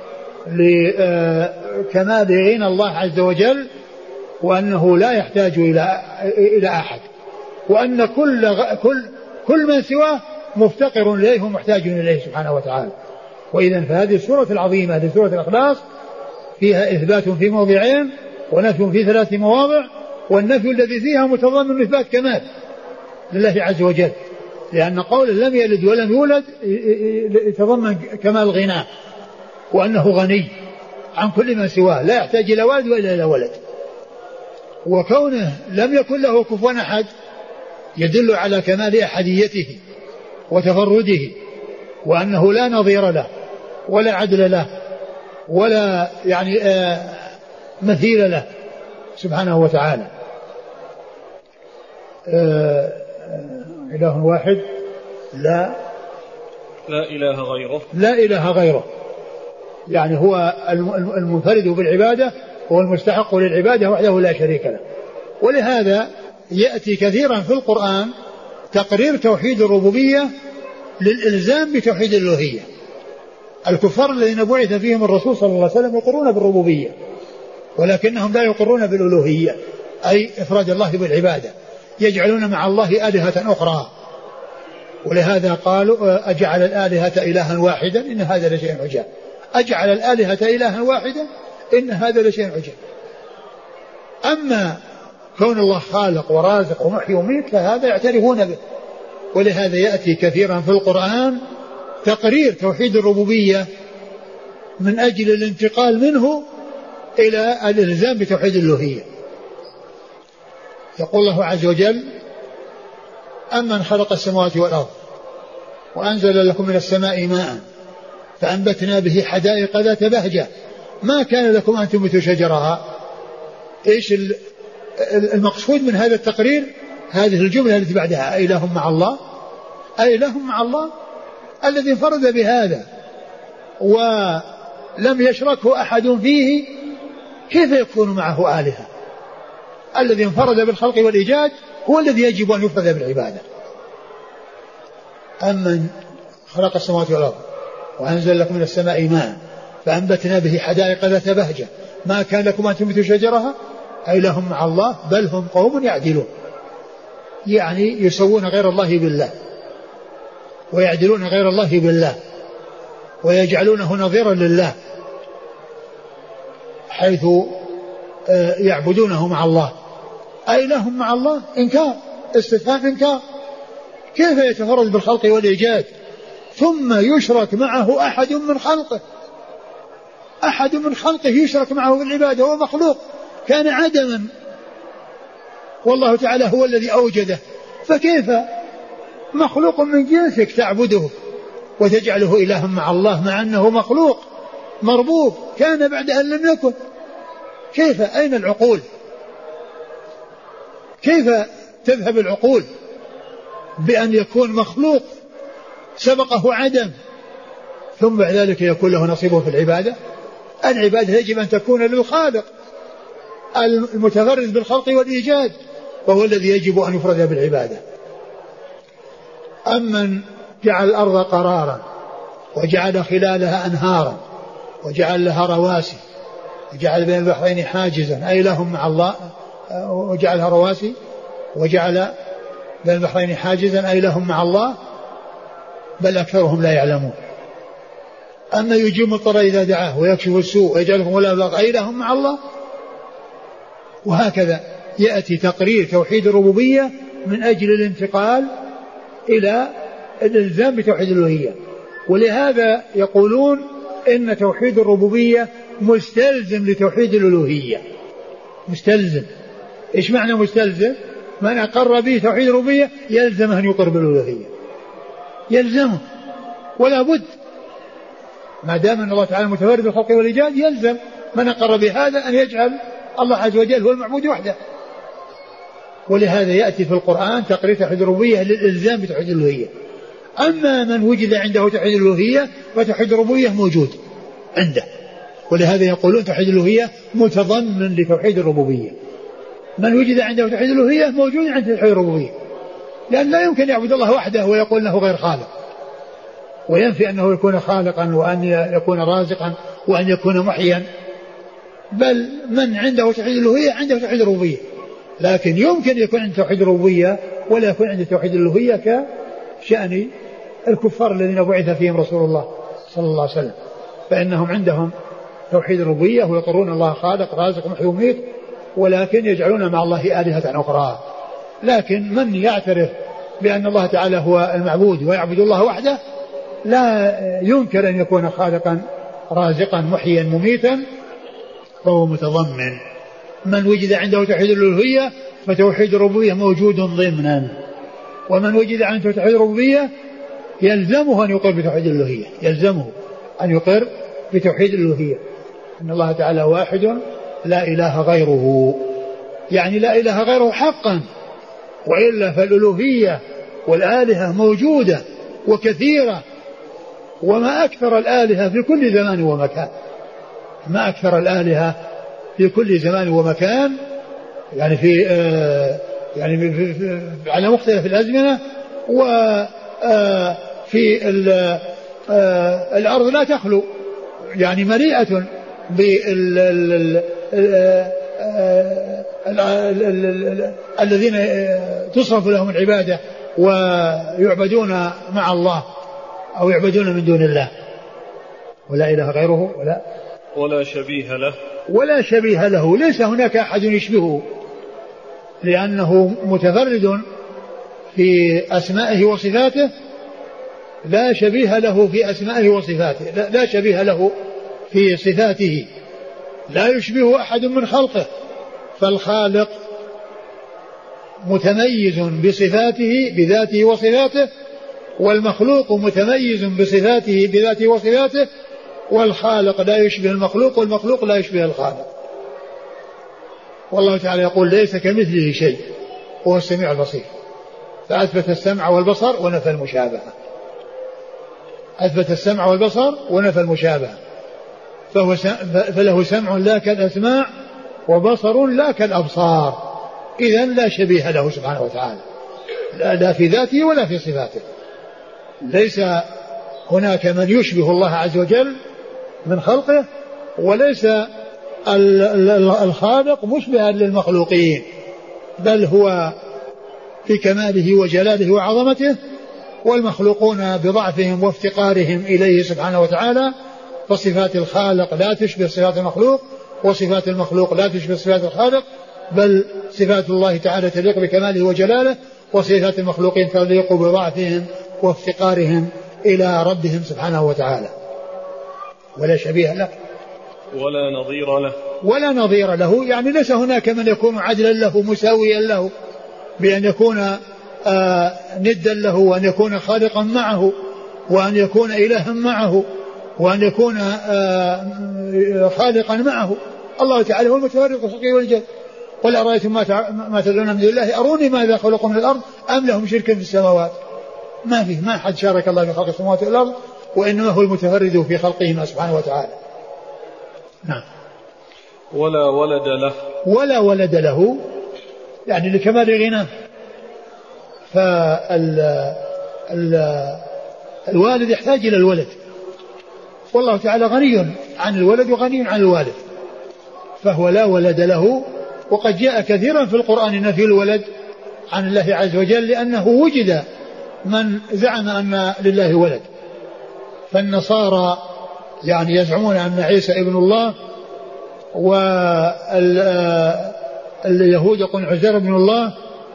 لكمال غنى الله عز وجل، وأنه لا يحتاج إلى أحد، وأن كل من سواه مفتقر إليه ومحتاج إليه سبحانه وتعالى. وإذن فهذه السورة العظيمة، هذه سورة الإخلاص، فيها إثبات في موضعين ونفي في 3 مواضع، والنفي الذي فيها متضمن إثبات كمال لله عز وجل، لأن قول لم يلد ولم يولد يتضمن كمال غناه، وأنه غني عن كل من سواه لا يحتاج إلى والد ولا إلى ولد. وكونه لم يكن له كفوا أحد يدل على كمال أحديته وتفرده، وأنه لا نظير له ولا عدل له ولا يعني مثيل له سبحانه وتعالى. إله واحد لا إله غيره، لا إله غيره، يعني هو المنفرد بالعبادة، هو المستحق للعبادة وحده لا شريك له. ولهذا يأتي كثيرا في القرآن تقرير توحيد الربوبية للإلزام بتوحيد الألوهية. الكفار الذين بعث فيهم الرسول صلى الله عليه وسلم يقرون بالربوبية، ولكنهم لا يقرون بالألوهية، أي إفراد الله بالعبادة، يجعلون مع الله آلهة أخرى. ولهذا قالوا أجعل الآلهة إلها واحدا إن هذا لشيء عجاب. أجعل الآلهة إلها واحدا إن هذا لشيء عجاب. أما كون الله خالق ورازق ومحيي وميت فهذا يعترفون به. ولهذا يأتي كثيرا في القرآن تقرير توحيد الربوبية من أجل الانتقال منه إلى الإلزام بتوحيد الألوهية. يقول الله عز وجل أمن خلق السماوات والأرض وأنزل لكم من السماء ماء فأنبتنا به حدائق ذات بهجة ما كان لكم أن تنبتوا شجرها. إيش المقصود من هذا التقرير؟ هذه الجملة التي بعدها أإله مع الله، أإله مع الله الذي انفرد بهذا ولم يشركه أحد فيه، كيف يكون معه آلهة؟ الذي انفرد بالخلق والإيجاد هو الذي يجب أن يفرد بالعبادة. أمن خلق السماوات والأرض وأنزل لكم من السماء ماء فأنبتنا به حدائق ذات بهجة ما كان لكم أن تنبتوا شجرها أإله مع الله بل هم قوم يعدلون، يعني يسوون غير الله بالله ويعدلون غير الله بالله ويجعلونه نظيرا لله حيث يعبدونه مع الله. أإله مع الله إنكار، استفهام إنكار. كيف يتفرد بالخلق والإيجاد ثم يشرك معه أحد من خلقه؟ أحد من خلقه يشرك معه بالعبادة، هو مخلوق كان عدما والله تعالى هو الذي أوجده، فكيف مخلوق من جنسك تعبده وتجعله إلها مع الله مع أنه مخلوق مربوب كان بعد أن لم يكن؟ كيف؟ أين العقول؟ كيف تذهب العقول بأن يكون مخلوق سبقه عدم ثم بعد ذلك يكون له نصيبه في العبادة؟ العبادة يجب أن تكون للخالق المتفرد بالخلق والإيجاد وهو الذي يجب أن يفرد بالعبادة. أمن جعل الأرض قرارا وجعل خلالها أنهارا وجعل لها رواسي وجعل بين البحرين حاجزا أإله مع الله، وجعلها رواسي وجعل بين البحرين حاجزا أإله مع الله، بل أكثرهم لا يعلمون. أما يجيب الضر إذا دعاه ويكشف السوء ويجعلكم ولا أإله مع الله. وهكذا يأتي تقرير توحيد الربوبية من أجل الانتقال إلى الإلزام بتوحيد الألوهية. ولهذا يقولون إن توحيد الربوبية مستلزم لتوحيد الألوهية. مستلزم. إيش معنى مستلزم؟ من أقر به توحيد الربوبية يلزم أن يقر بالألوهية، يلزمه ولا بد، ما دام أن الله تعالى متفرد بالخلق والإيجاد يلزم من أقر بهذا أن يجعل الله عز وجل هو المعبود وحده. ولهذا يأتي في القرآن تقرير توحيد الربوبية للإلزام بتوحيد الألوهية. أما من وجد عنده توحيد الألوهية فتوحيد الربوبية موجود عنده، ولهذا يقولون توحيد الألوهية متضمن لتوحيد الربوبية. من وجد عنده توحيد الألوهية موجود عنده توحيد الربوبية، لأن لا يمكن يعبد الله وحده ويقول أنه غير خالق، وينفي أنه يكون خالقا وأن يكون رازقا وأن يكون محيا. بل من عنده توحيد الألوهية عنده توحيد الربوبية، لكن يمكن يكون عنده توحيد الربوبية ولا يكون عنده توحيد الألوهية كشأن الكفار الذين بعث فيهم رسول الله صلى الله عليه وسلم، فإنهم عندهم توحيد الربوبية ويقرون الله خالق رازق محيي وميت، ولكن يجعلون مع الله آلهة أخرى. لكن من يعترف بأن الله تعالى هو المعبود ويعبد الله وحده لا ينكر أن يكون خالقا رازقا محيا مميتا، فهو متضمن. من وجد عنده توحيد الألوهية فتوحيد الربوبية موجود ضمنا، ومن وجد عنده توحيد الربوبية يلزمه أن يقر بتوحيد الألوهية، يلزمه أن يقر بتوحيد الألوهية، أن الله تعالى واحد لا إله غيره، يعني لا إله غيره حقا، وإلا فالألوهية والآلهة موجودة وكثيرة، وما أكثر الآلهة في كل زمان ومكان، ما أكثر الآلهة في كل زمان ومكان، يعني في على مختلف الأزمنة، وفي الأرض لا تخلو، يعني مليئة الذين تصرف لهم العبادة ويعبدون مع الله أو يعبدون من دون الله، ولا إله غيره ولا شبيه له، ولا شبيه له، ليس هناك أحد يشبهه، لأنه متفرد في أسمائه وصفاته، لا شبيه له في أسمائه وصفاته، لا شبيه له في صفاته، لا يشبه أحد من خلقه. فالخالق متميز بصفاته بذاته وصفاته، والمخلوق متميز بصفاته بذاته وصفاته، والخالق لا يشبه المخلوق والمخلوق لا يشبه الخالق. والله تعالى يقول ليس كمثله شيء وهو السميع البصير، فأثبت السمع والبصر ونفى المشابهة، أثبت السمع والبصر ونفى المشابهة، فله سمع لا كالأسماع وبصر لا كالأبصار، إذن لا شبيه له سبحانه وتعالى، لا في ذاته ولا في صفاته. ليس هناك من يشبه الله عز وجل من خلقه، وليس الخالق مشبها للمخلوقين، بل هو في كماله وجلاله وعظمته، والمخلوقون بضعفهم وافتقارهم إليه سبحانه وتعالى، فصفات الخالق لا تشبه صفات المخلوق، وصفات المخلوق لا تشبه صفات الخالق، بل صفات الله تعالى تليق بكماله وجلاله، وصفات المخلوقين تليق بضعفهم وافتقارهم إلى ربهم سبحانه وتعالى. ولا شبيه له ولا نظير له، ولا نظير له، يعني ليس هناك من يكون عدلا له مساويا له بأن يكون ندا له، وأن يكون خالقا معه، وأن يكون إلها معه، وأن يكون خالقا معه. الله تعالى هو المتفرد بالخلق والإيجاد. قل أرأيتم ما تدعون من دون الله أروني ماذا خلقوا من الأرض أم لهم شرك في السماوات. ما حد شارك الله في خلق السماوات والأرض، وإنما هو المتفرد في خلقهما سبحانه وتعالى. نعم. ولا ولد له، ولا ولد له، يعني لكمال غناه. فالوالد يحتاج إلى الولد، والله تعالى غني عن الولد وغني عن الوالد، فهو لا ولد له. وقد جاء كثيرا في القرآن نفي الولد عن الله عز وجل، لأنه وجد من زعم أن لله ولد. فالنصارى يعني يزعمون أن عيسى ابن الله، واليهود يقولون عزير ابن الله،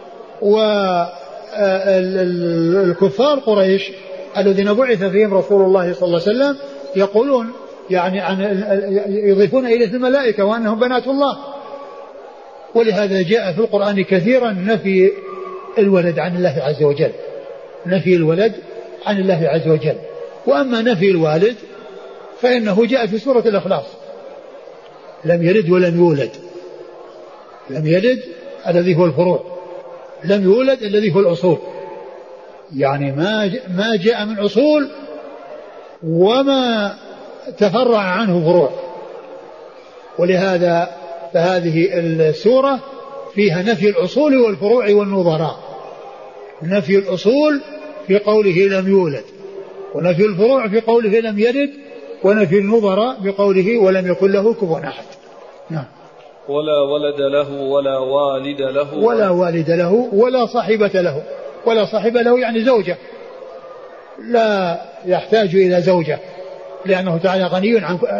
والكفار قريش الذين بعث فيهم رسول الله صلى الله عليه وسلم يقولون يعني يضيفون إليه الملائكة وأنهم بنات الله. ولهذا جاء في القرآن كثيرا نفي الولد عن الله عز وجل، نفي الولد عن الله عز وجل. وأما نفي الوالد فإنه جاء في سورة الإخلاص: لم يلد ولم يولد. لم يلد الذي هو الفروع، لم يولد الذي هو الأصول، يعني ما جاء من أصول وما تفرع عنه فروع. ولهذا فهذه السورة فيها نفي الأصول والفروع والنظراء. نفي الأصول في قوله لم يولد، ونفي الفروع في قوله لم يلد، ونفي النظراء بقوله ولم يكن له كفوا أحد. نعم. ولا ولد له ولا والد له ولا والد له ولا صاحبة له. ولا صاحبة له يعني زوجة، لا يحتاج إلى زوجة، لأنه تعالى غني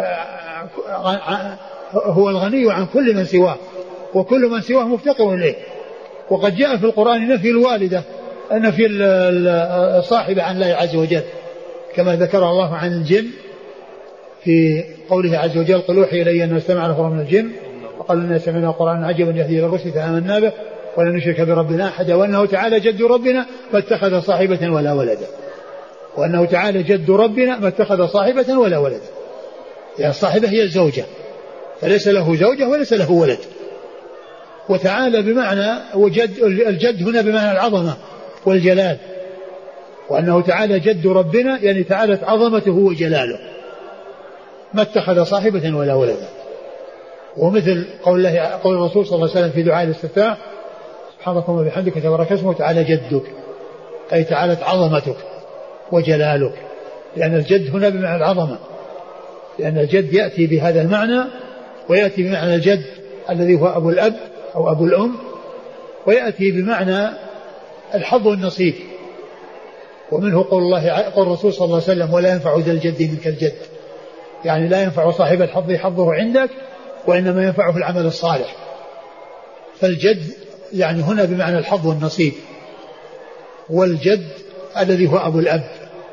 هو الغني عن كل من سواه، وكل من سواه مفتقر إليه. وقد جاء في القرآن نفي الوالدة، نفي الصاحبة عن الله عز وجل، كما ذكر الله عن الجن في قوله عز وجل: قل أوحي إلي أنه استمع نفر من الجن وقالوا إنا سمعنا قرآنا عجبا يهدي إلى الرشد فآمنا به ولن نشرك بربنا أحدا وأنه تعالى جد ربنا ما اتخذ صاحبة ولا ولدا. وأنه تعالى جد ربنا ما اتخذ صاحبة ولا ولدا، يعني الصاحبة هي الزوجة، فليس له زوجة وليس له ولد. وتعالى بمعنى الجد هنا بمعنى العظمة والجلال، وأنه تعالى جد ربنا يعني تعالت عظمته وجلاله، ما اتخذ صاحبة ولا ولدا. ومثل قول الرسول صلى الله عليه وسلم في دعاء الاستفتاح: سبحانك وبحمدك تبارك اسمك تعالى جدك، أي تعالت عظمتك وجلالك، لأن الجد هنا بمعنى العظمة، لأن الجد يأتي بهذا المعنى، ويأتي بمعنى الجد الذي هو أبو الأب أو أبو الأم، ويأتي بمعنى الحظ والنصيب. ومنه قول الرسول صلى الله عليه وسلم: ولا ينفع ذا الجد منك الجد، يعني لا ينفع صاحب الحظ حظه عندك، وإنما ينفعه في العمل الصالح. فالجد يعني هنا بمعنى الحظ والنصيب، والجد الذي هو أبو الأب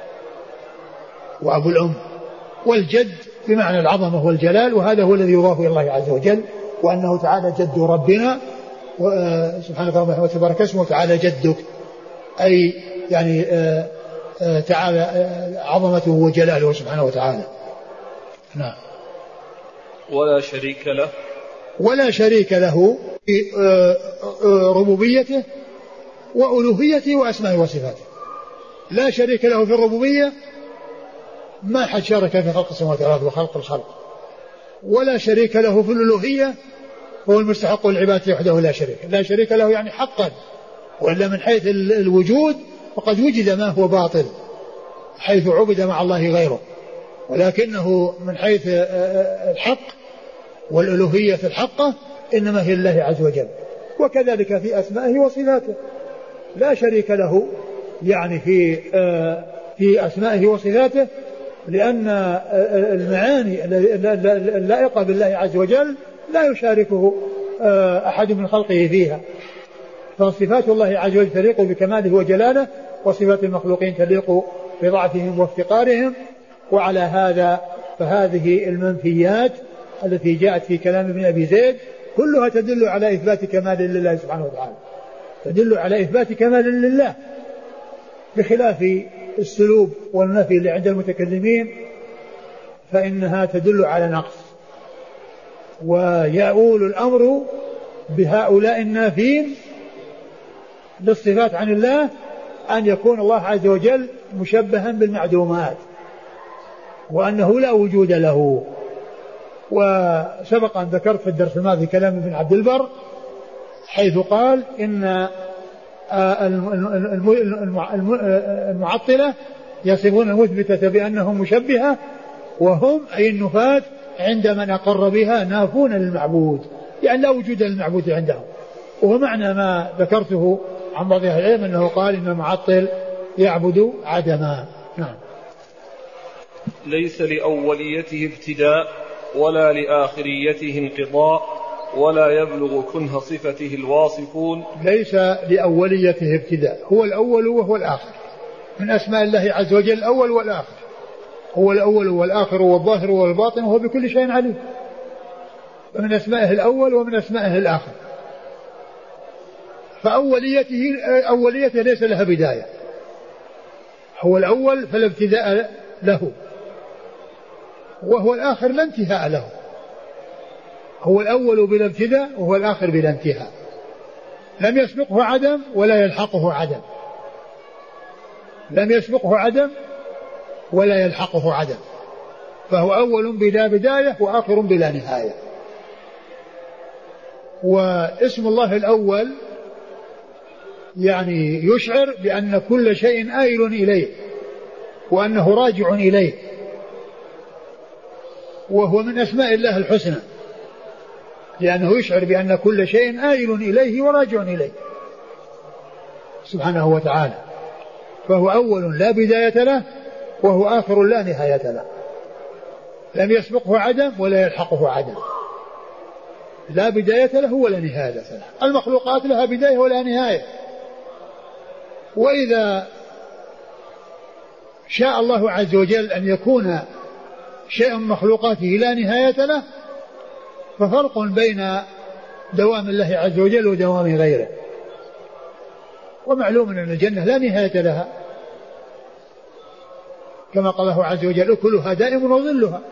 وأبو الأم، والجد بمعنى العظمة والجلال. وهذا هو الذي يضاف إلى الله عز وجل، وأنه تعالى جد ربنا سبحانك اللهم وتبارك اسمه تعالى جدك، أي يعني تعالى عظمته وجلاله سبحانه وتعالى. نعم. ولا شريك له. ولا شريك له في ربوبيته وألوهيته وأسمائه وصفاته. لا شريك له في الربوبية، ما حد شارك في خلق السماوات والأرض وخلق الخلق. ولا شريك له في الألوهية، هو المستحق العبادة وحده لا شريك. لا شريك له يعني حقا، وإلا من حيث الوجود فقد وجد ما هو باطل حيث عبد مع الله غيره، ولكنه من حيث الحق والألوهية في الحقة إنما هي الله عز وجل. وكذلك في أسمائه وصفاته لا شريك له، يعني في أسمائه وصفاته، لأن المعاني اللائقة بالله عز وجل لا يشاركه أحد من خلقه فيها. فصفات الله عز وجل تليق بكماله وجلاله، وصفات المخلوقين تليق بضعفهم وافتقارهم. وعلى هذا فهذه المنفيات التي جاءت في كلام ابن أبي زيد كلها تدل على إثبات كمال لله سبحانه وتعالى، تدل على إثبات كمال لله، بخلاف السلوب والنفي اللي عند المتكلمين فإنها تدل على نقص. ويؤول الأمر بهؤلاء النافين للصفات عن الله أن يكون الله عز وجل مشبها بالمعدومات، وأنه لا وجود له. وسبق أن ذكرت في الدرس الماضي كلام ابن عبد البر حيث قال إن المعطلة يصفون المثبتة بأنهم مشبهة، وهم أي النفاة عند من أقر بها نافون للمعبود، يعني لا وجود للمعبود عندهم. وهو معنى ما ذكرته عن بعض أهل العلم أنه قال إن المعطل يعبد عدما. نعم. ليس لأوليته ابتداء ولا لآخريته انقضاء ولا يبلغ كنه صفته الواصفون. ليس لأوليته ابتداء، هو الأول وهو الآخر، من أسماء الله عز وجل الأول والآخر، هو الأول والآخر والظاهر والباطن وهو بكل شيء عليم، ومن أسمائه الأول ومن أسمائه الآخر. فأوليته ليس لها بداية، هو الأول فلا ابتداء له، وهو الآخر لا انتهاء له، هو الأول بلا ابتداء وهو الآخر بلا انتهاء، لم يسبقه عدم ولا يلحقه عدم، لم يسبقه عدم ولا يلحقه عدم، فهو أول بلا بداية وآخر بلا نهاية. واسم الله الأول يعني يشعر بأن كل شيء آيل إليه وأنه راجع إليه، وهو من أسماء الله الحسنى، لأنه يشعر بأن كل شيء آيل إليه وراجع إليه سبحانه وتعالى. فهو أول لا بداية له وهو آخر لا نهاية له، لم يسبقه عدم ولا يلحقه عدم، لا بداية له ولا نهاية له. المخلوقات لها بداية ولا نهاية، وإذا شاء الله عز وجل أن يكون شيء من مخلوقاته لا نهاية له، ففرق بين دوام الله عز وجل ودوام غيره. ومعلوم أن الجنة لا نهاية لها، كما قال الله عز وجل أكلها دائم وظلها،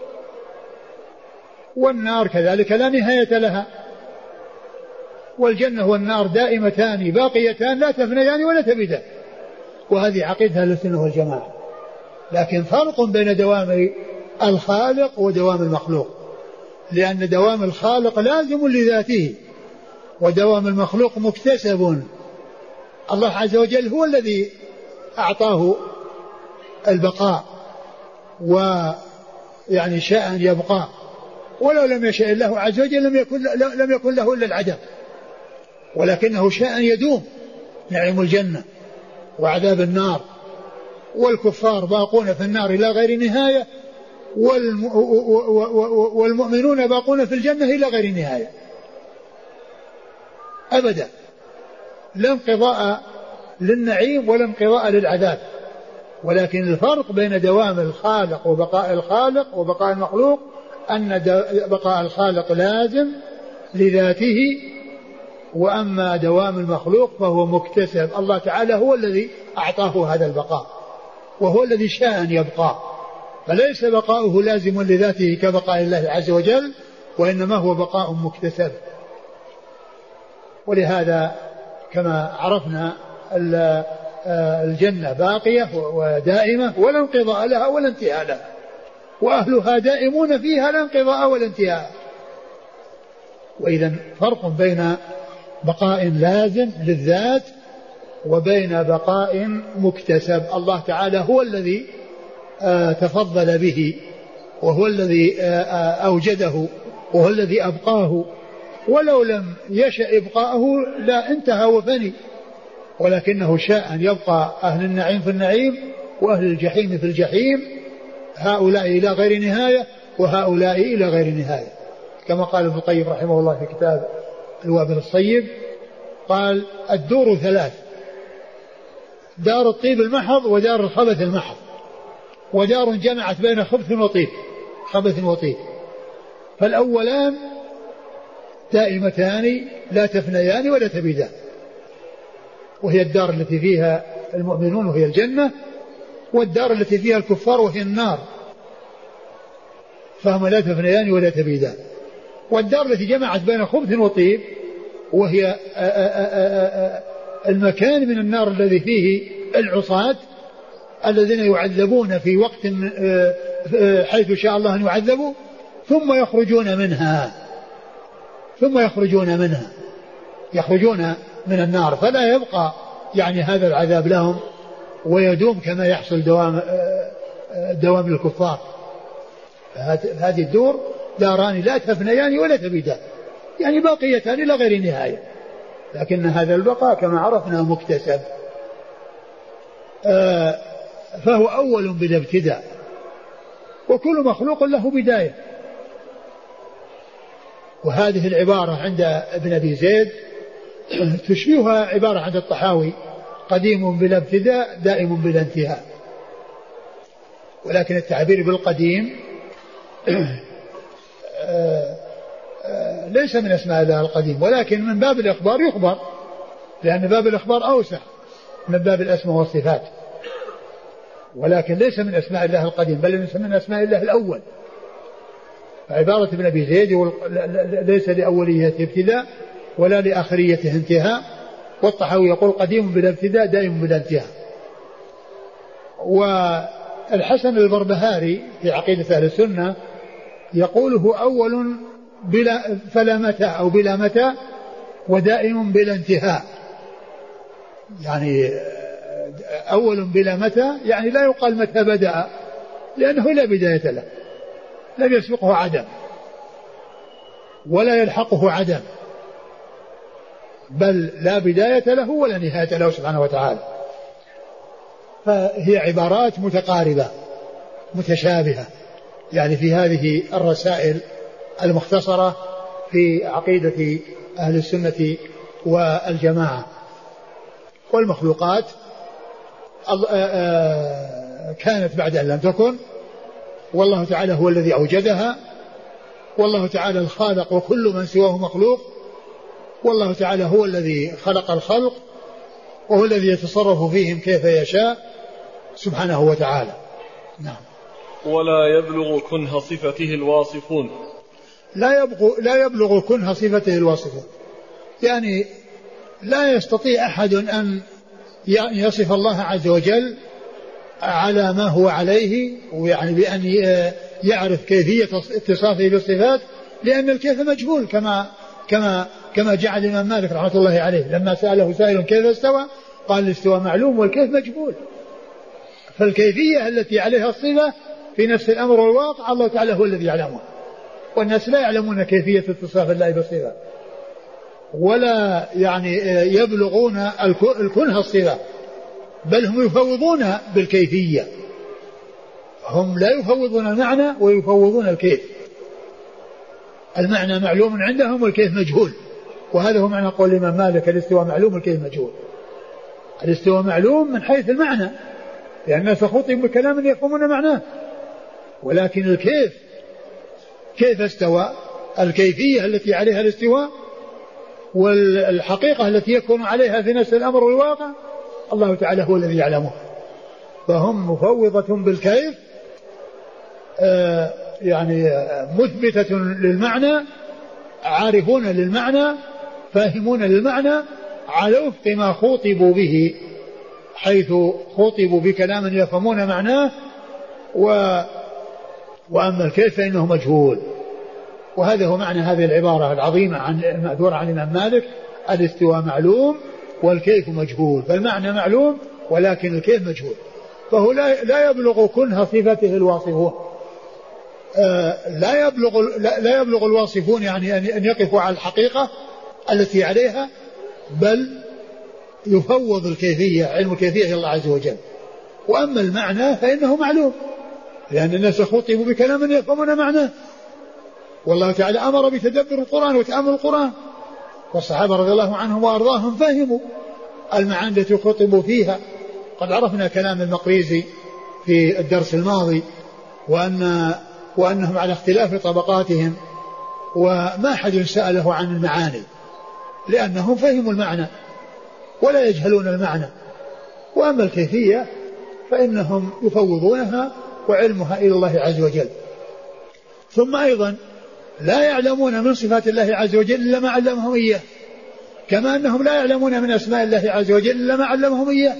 والنار كذلك لا نهاية لها، والجنة والنار دائمتان باقيتان لا تفنيان ولا تبيدان، وهذه عقيدة أهل السنة والجماعة. لكن فرق بين دوام الخالق ودوام المخلوق، لأن دوام الخالق لازم لذاته ودوام المخلوق مكتسب. الله عز وجل هو الذي أعطاه البقاء ويعني شاء أن يبقى، ولو لم يشاء الله عز وجل لم يكن له إلا العدم، ولكنه شاء أن يدوم نعيم الجنة وعذاب النار، والكفار باقون في النار إلى غير نهاية، والمؤمنون باقون في الجنة إلى غير نهاية أبدا، لا انقضاء للنعيم ولا انقضاء للعذاب. ولكن الفرق بين دوام الخالق وبقاء الخالق وبقاء المخلوق أن بقاء الخالق لازم لذاته، وأما دوام المخلوق فهو مكتسب. الله تعالى هو الذي أعطاه هذا البقاء، وهو الذي شاء أن يبقى، فليس بقاؤه لازم لذاته كبقاء الله عز وجل، وإنما هو بقاء مكتسب. ولهذا كما عرفنا الجنة باقية ودائمة ولا انقضاء لها ولا انتهاء لها، وأهلها دائمون فيها لا انقضاء ولا انتهاء. وإذا فرق بين بقاء لازم للذات وبين بقاء مكتسب. الله تعالى هو الذي تفضل به، وهو الذي أوجده، وهو الذي أبقاه، ولو لم يشأ إبقاءه لا انتهى وفني، ولكنه شاء أن يبقى أهل النعيم في النعيم وأهل الجحيم في الجحيم، هؤلاء إلى غير نهاية وهؤلاء إلى غير نهاية، كما قال ابن القيم رحمه الله في كتاب الوابل الصيب، قال الدور ثلاث: دار الطيب المحض ودار الخبث المحض، ودار جمعت بين خبث وطيب، خبث وطيب. فالأولان دائمتان لا تفنيان ولا تبيدان، وهي الدار التي فيها المؤمنون وهي الجنة، والدار التي فيها الكفار وهي النار، فهم لا تفنيان ولا تبيدان. والدار التي جمعت بين خبث وطيب وهي المكان من النار الذي فيه العصاة الذين يعذبون في وقت حيث شاء الله أن يعذبوا ثم يخرجون منها يخرجون من النار، فلا يبقى يعني هذا العذاب لهم ويدوم كما يحصل دوام الكفار. هذه الدور داران لا تفنيان ولا تبيدان، يعني باقيتان إلى غير نهاية، لكن هذا البقاء كما عرفنا مكتسب. فهو أول بلا ابتداء، وكل مخلوق له بداية. وهذه العبارة عند ابن أبي زيد تشبهها عبارة عند الطحاوي: قديم بلا ابتداء دائم بلا انتهاء. ولكن التعبير بالقديم ليس من أسماء الله القديم، ولكن من باب الإخبار يخبر، لأن باب الإخبار أوسع من باب الأسماء والصفات، ولكن ليس من أسماء الله القديم، بل من أسماء الله الأول. عبارة ابن أبي زيد ليس لأوليته ابتداء ولا لآخريته انتهاء، والطحاوي يقول قديم بلا ابتداء دائم بلا انتهاء. والحسن البربهاري في عقيدة أهل السنة يقول هو أول بلا فلا متى أو بلا متى ودائم بلا انتهاء، يعني أول بلا متى يعني لا يقال متى بدأ، لأنه لا بداية له، لم يسبقه عدم ولا يلحقه عدم، بل لا بداية له ولا نهاية له سبحانه وتعالى. فهي عبارات متقاربة متشابهة يعني في هذه الرسائل المختصرة في عقيدة أهل السنة والجماعة. والمخلوقات كانت بعد أن لم تكن، والله تعالى هو الذي أوجدها، والله تعالى الخالق وكل من سواه مخلوق، والله تعالى هو الذي خلق الخلق وهو الذي يتصرف فيهم كيف يشاء سبحانه وتعالى. نعم. ولا يبلغ كنه صفته الواصفون. لا يبلغ كنه صفته الواصفون، يعني لا يستطيع أحد أن يصف الله عز وجل على ما هو عليه، ويعني بأن يعرف كيفية اتصافه بالصفات، لأن الكيف مجهول كما جعل الإمام مالك رحمة الله عليه لما سأله سائل كيف استوى قال الاستواء معلوم والكيف مجهول. فالكيفية التي عليها الصفة في نفس الأمر والواقع الله تعالى هو الذي يعلمها، والناس لا يعلمون كيفية اتصاف الله بالصفة، ولا يعني يبلغون الكنه الصفة، بل هم يفوضون بالكيفية، هم لا يفوضون المعنى ويفوضون الكيف. المعنى معلوم عندهم والكيف مجهول، وهذا هو معنى قول الإمام مالك الاستواء معلوم والكيف مجهول. الاستواء معلوم من حيث المعنى، لأن الناس خطبوا بكلام يفهمون معناه، ولكن الكيف كيف استوى، الكيفية التي عليها الاستواء والحقيقة التي يكون عليها في نفس الأمر والواقع الله تعالى هو الذي يعلمه. فهم مفوضة بالكيف، يعني مثبتة للمعنى، عارفون للمعنى، فاهمون للمعنى على وفق ما خطبوا به، حيث خطبوا بكلام يفهمون معناه، وأما الكيف فإنه مجهول. وهذا هو معنى هذه العبارة العظيمة المأثورة عن الإمام مالك: الاستواء معلوم والكيف مجهول. فالمعنى معلوم ولكن الكيف مجهول، فهو لا يبلغ كنه صفته الواصفون. لا يبلغ الواصفون يعني أن يقفوا على الحقيقة التي عليها، بل يفوض الكيفية، علم الكيفية إلى الله عز وجل. وأما المعنى فإنه معلوم، لأن الناس خطبوا بكلام يفهمون معناه، والله تعالى أمر بتدبر القرآن وتأمل القرآن، والصحابة رضي الله عنهم وأرضاهم فهموا المعاني التي خطبوا فيها. قد عرفنا كلام المقريزي في الدرس الماضي، وأنهم على اختلاف طبقاتهم، وما أحد سأله عن المعاني لأنهم فهموا المعنى ولا يجهلون المعنى. وأما الكيفية فإنهم يفوضونها وعلمها إلى الله عز وجل. ثم أيضا لا يعلمون من صفات الله عز وجل إلا ما علمهم إياه، كما أنهم لا يعلمون من أسماء الله عز وجل إلا ما علمهم إياه،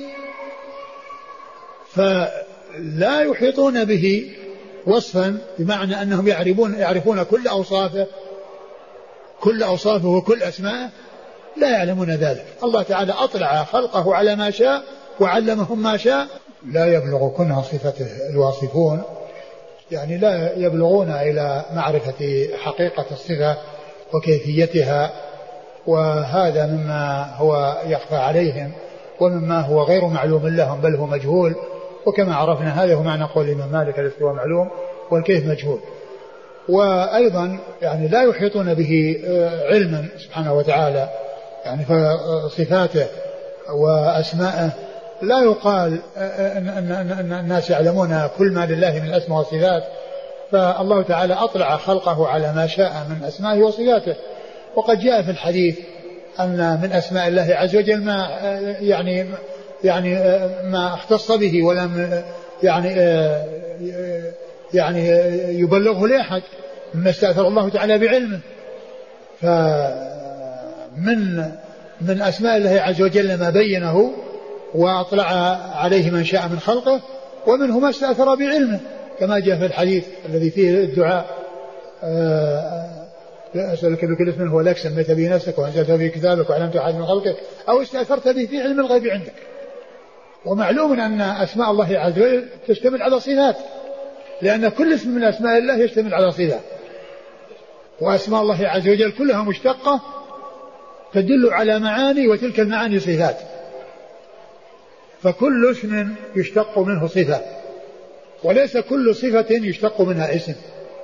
فلا يحيطون به وصفا، بمعنى أنهم يعرفون كل أوصافه وكل أسماءه لا يعلمون ذلك. الله تعالى أطلع خلقه على ما شاء وعلمهم ما شاء. لا يبلغ كنها صفته الواصفون، يعني لا يبلغون إلى معرفة حقيقة الصفة وكيفيتها، وهذا مما هو يخفى عليهم ومما هو غير معلوم لهم بل هو مجهول. وكما عرفنا هذا هو معنى قول الإمام مالك الاستواء معلوم والكيف مجهول. وأيضا يعني لا يحيطون به علما سبحانه وتعالى، يعني فصفاته وأسماءه لا يقال أن الناس يعلمون كل ما لله من الأسماء والصفات، فالله تعالى أطلع خلقه على ما شاء من أسمائه وصفاته. وقد جاء في الحديث أن من أسماء الله عز وجل ما يعني ما اختص به ولم يعني يبلغه لأحد مما استأثر الله تعالى بعلمه. فمن أسماء الله عز وجل ما بينه وأطلع عليه من شاء من خلقه، ومنه ما استأثر بعلمه كما جاء في الحديث الذي فيه الدعاء أسألك بكل اسم هو لك سميت به نفسك وأنزلته في كتابك وعلمت أحد من خلقك أو استأثرت به في علم الغيب عندك. ومعلوم أن أسماء الله عز وجل تشتمل على صفات، لأن كل اسم من أسماء الله يشتمل على صفات، وأسماء الله عز وجل كلها مشتقة تدل على معاني، وتلك المعاني صفات. فكل اسم يشتق منه صفة، وليس كل صفة يشتق منها اسم.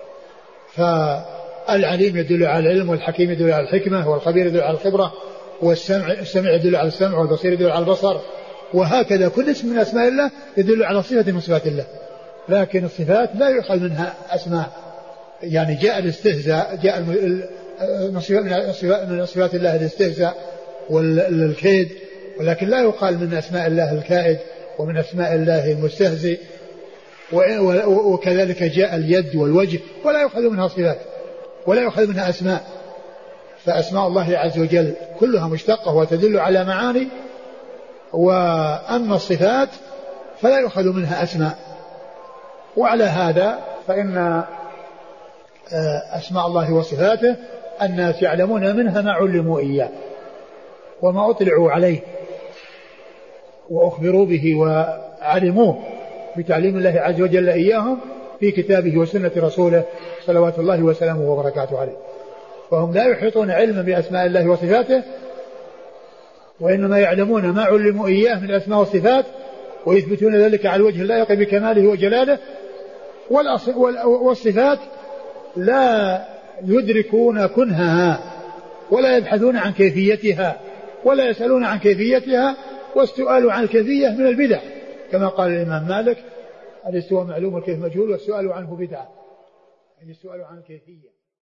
فالعليم يدل على العلم، والحكيم يدل على الحكمة، والخبير يدل على الخبرة، والسمع يدل على السمع، والبصير يدل على البصر، وهكذا كل اسم من أسماء الله يدل على صفة من صفات الله. لكن الصفات لا يؤخذ منها أسماء، يعني جاء الاستهزاء، جاء من صفات الله الاستهزاء والكيد، ولكن لا يقال من أسماء الله الكائد ومن أسماء الله المستهزئ. وكذلك جاء اليد والوجه، ولا يؤخذ منها صفات ولا يؤخذ منها أسماء. فأسماء الله عز وجل كلها مشتقة وتدل على معاني، وأما الصفات فلا يؤخذ منها أسماء. وعلى هذا فإن أسماء الله وصفاته الناس يعلمون منها ما علموا إياه وما أطلعوا عليه وأخبروا به وعلموه بتعليم الله عز وجل إياهم في كتابه وسنة رسوله صلوات الله وسلامه وبركاته عليه. فهم لا يحيطون علما بأسماء الله وصفاته، وإنما يعلمون ما علموا إياه من الأسماء والصفات، ويثبتون ذلك على الوجه اللائق بكماله وجلاله. والصفات لا يدركون كنهها ولا يبحثون عن كيفيتها ولا يسألون عن كيفيتها، والسؤال عن الكيفية من البدع، كما قال الإمام مالك الاستواء معلوم والكيف مجهول والسؤال عنه بدعة، يعني السؤال عن الكيفية.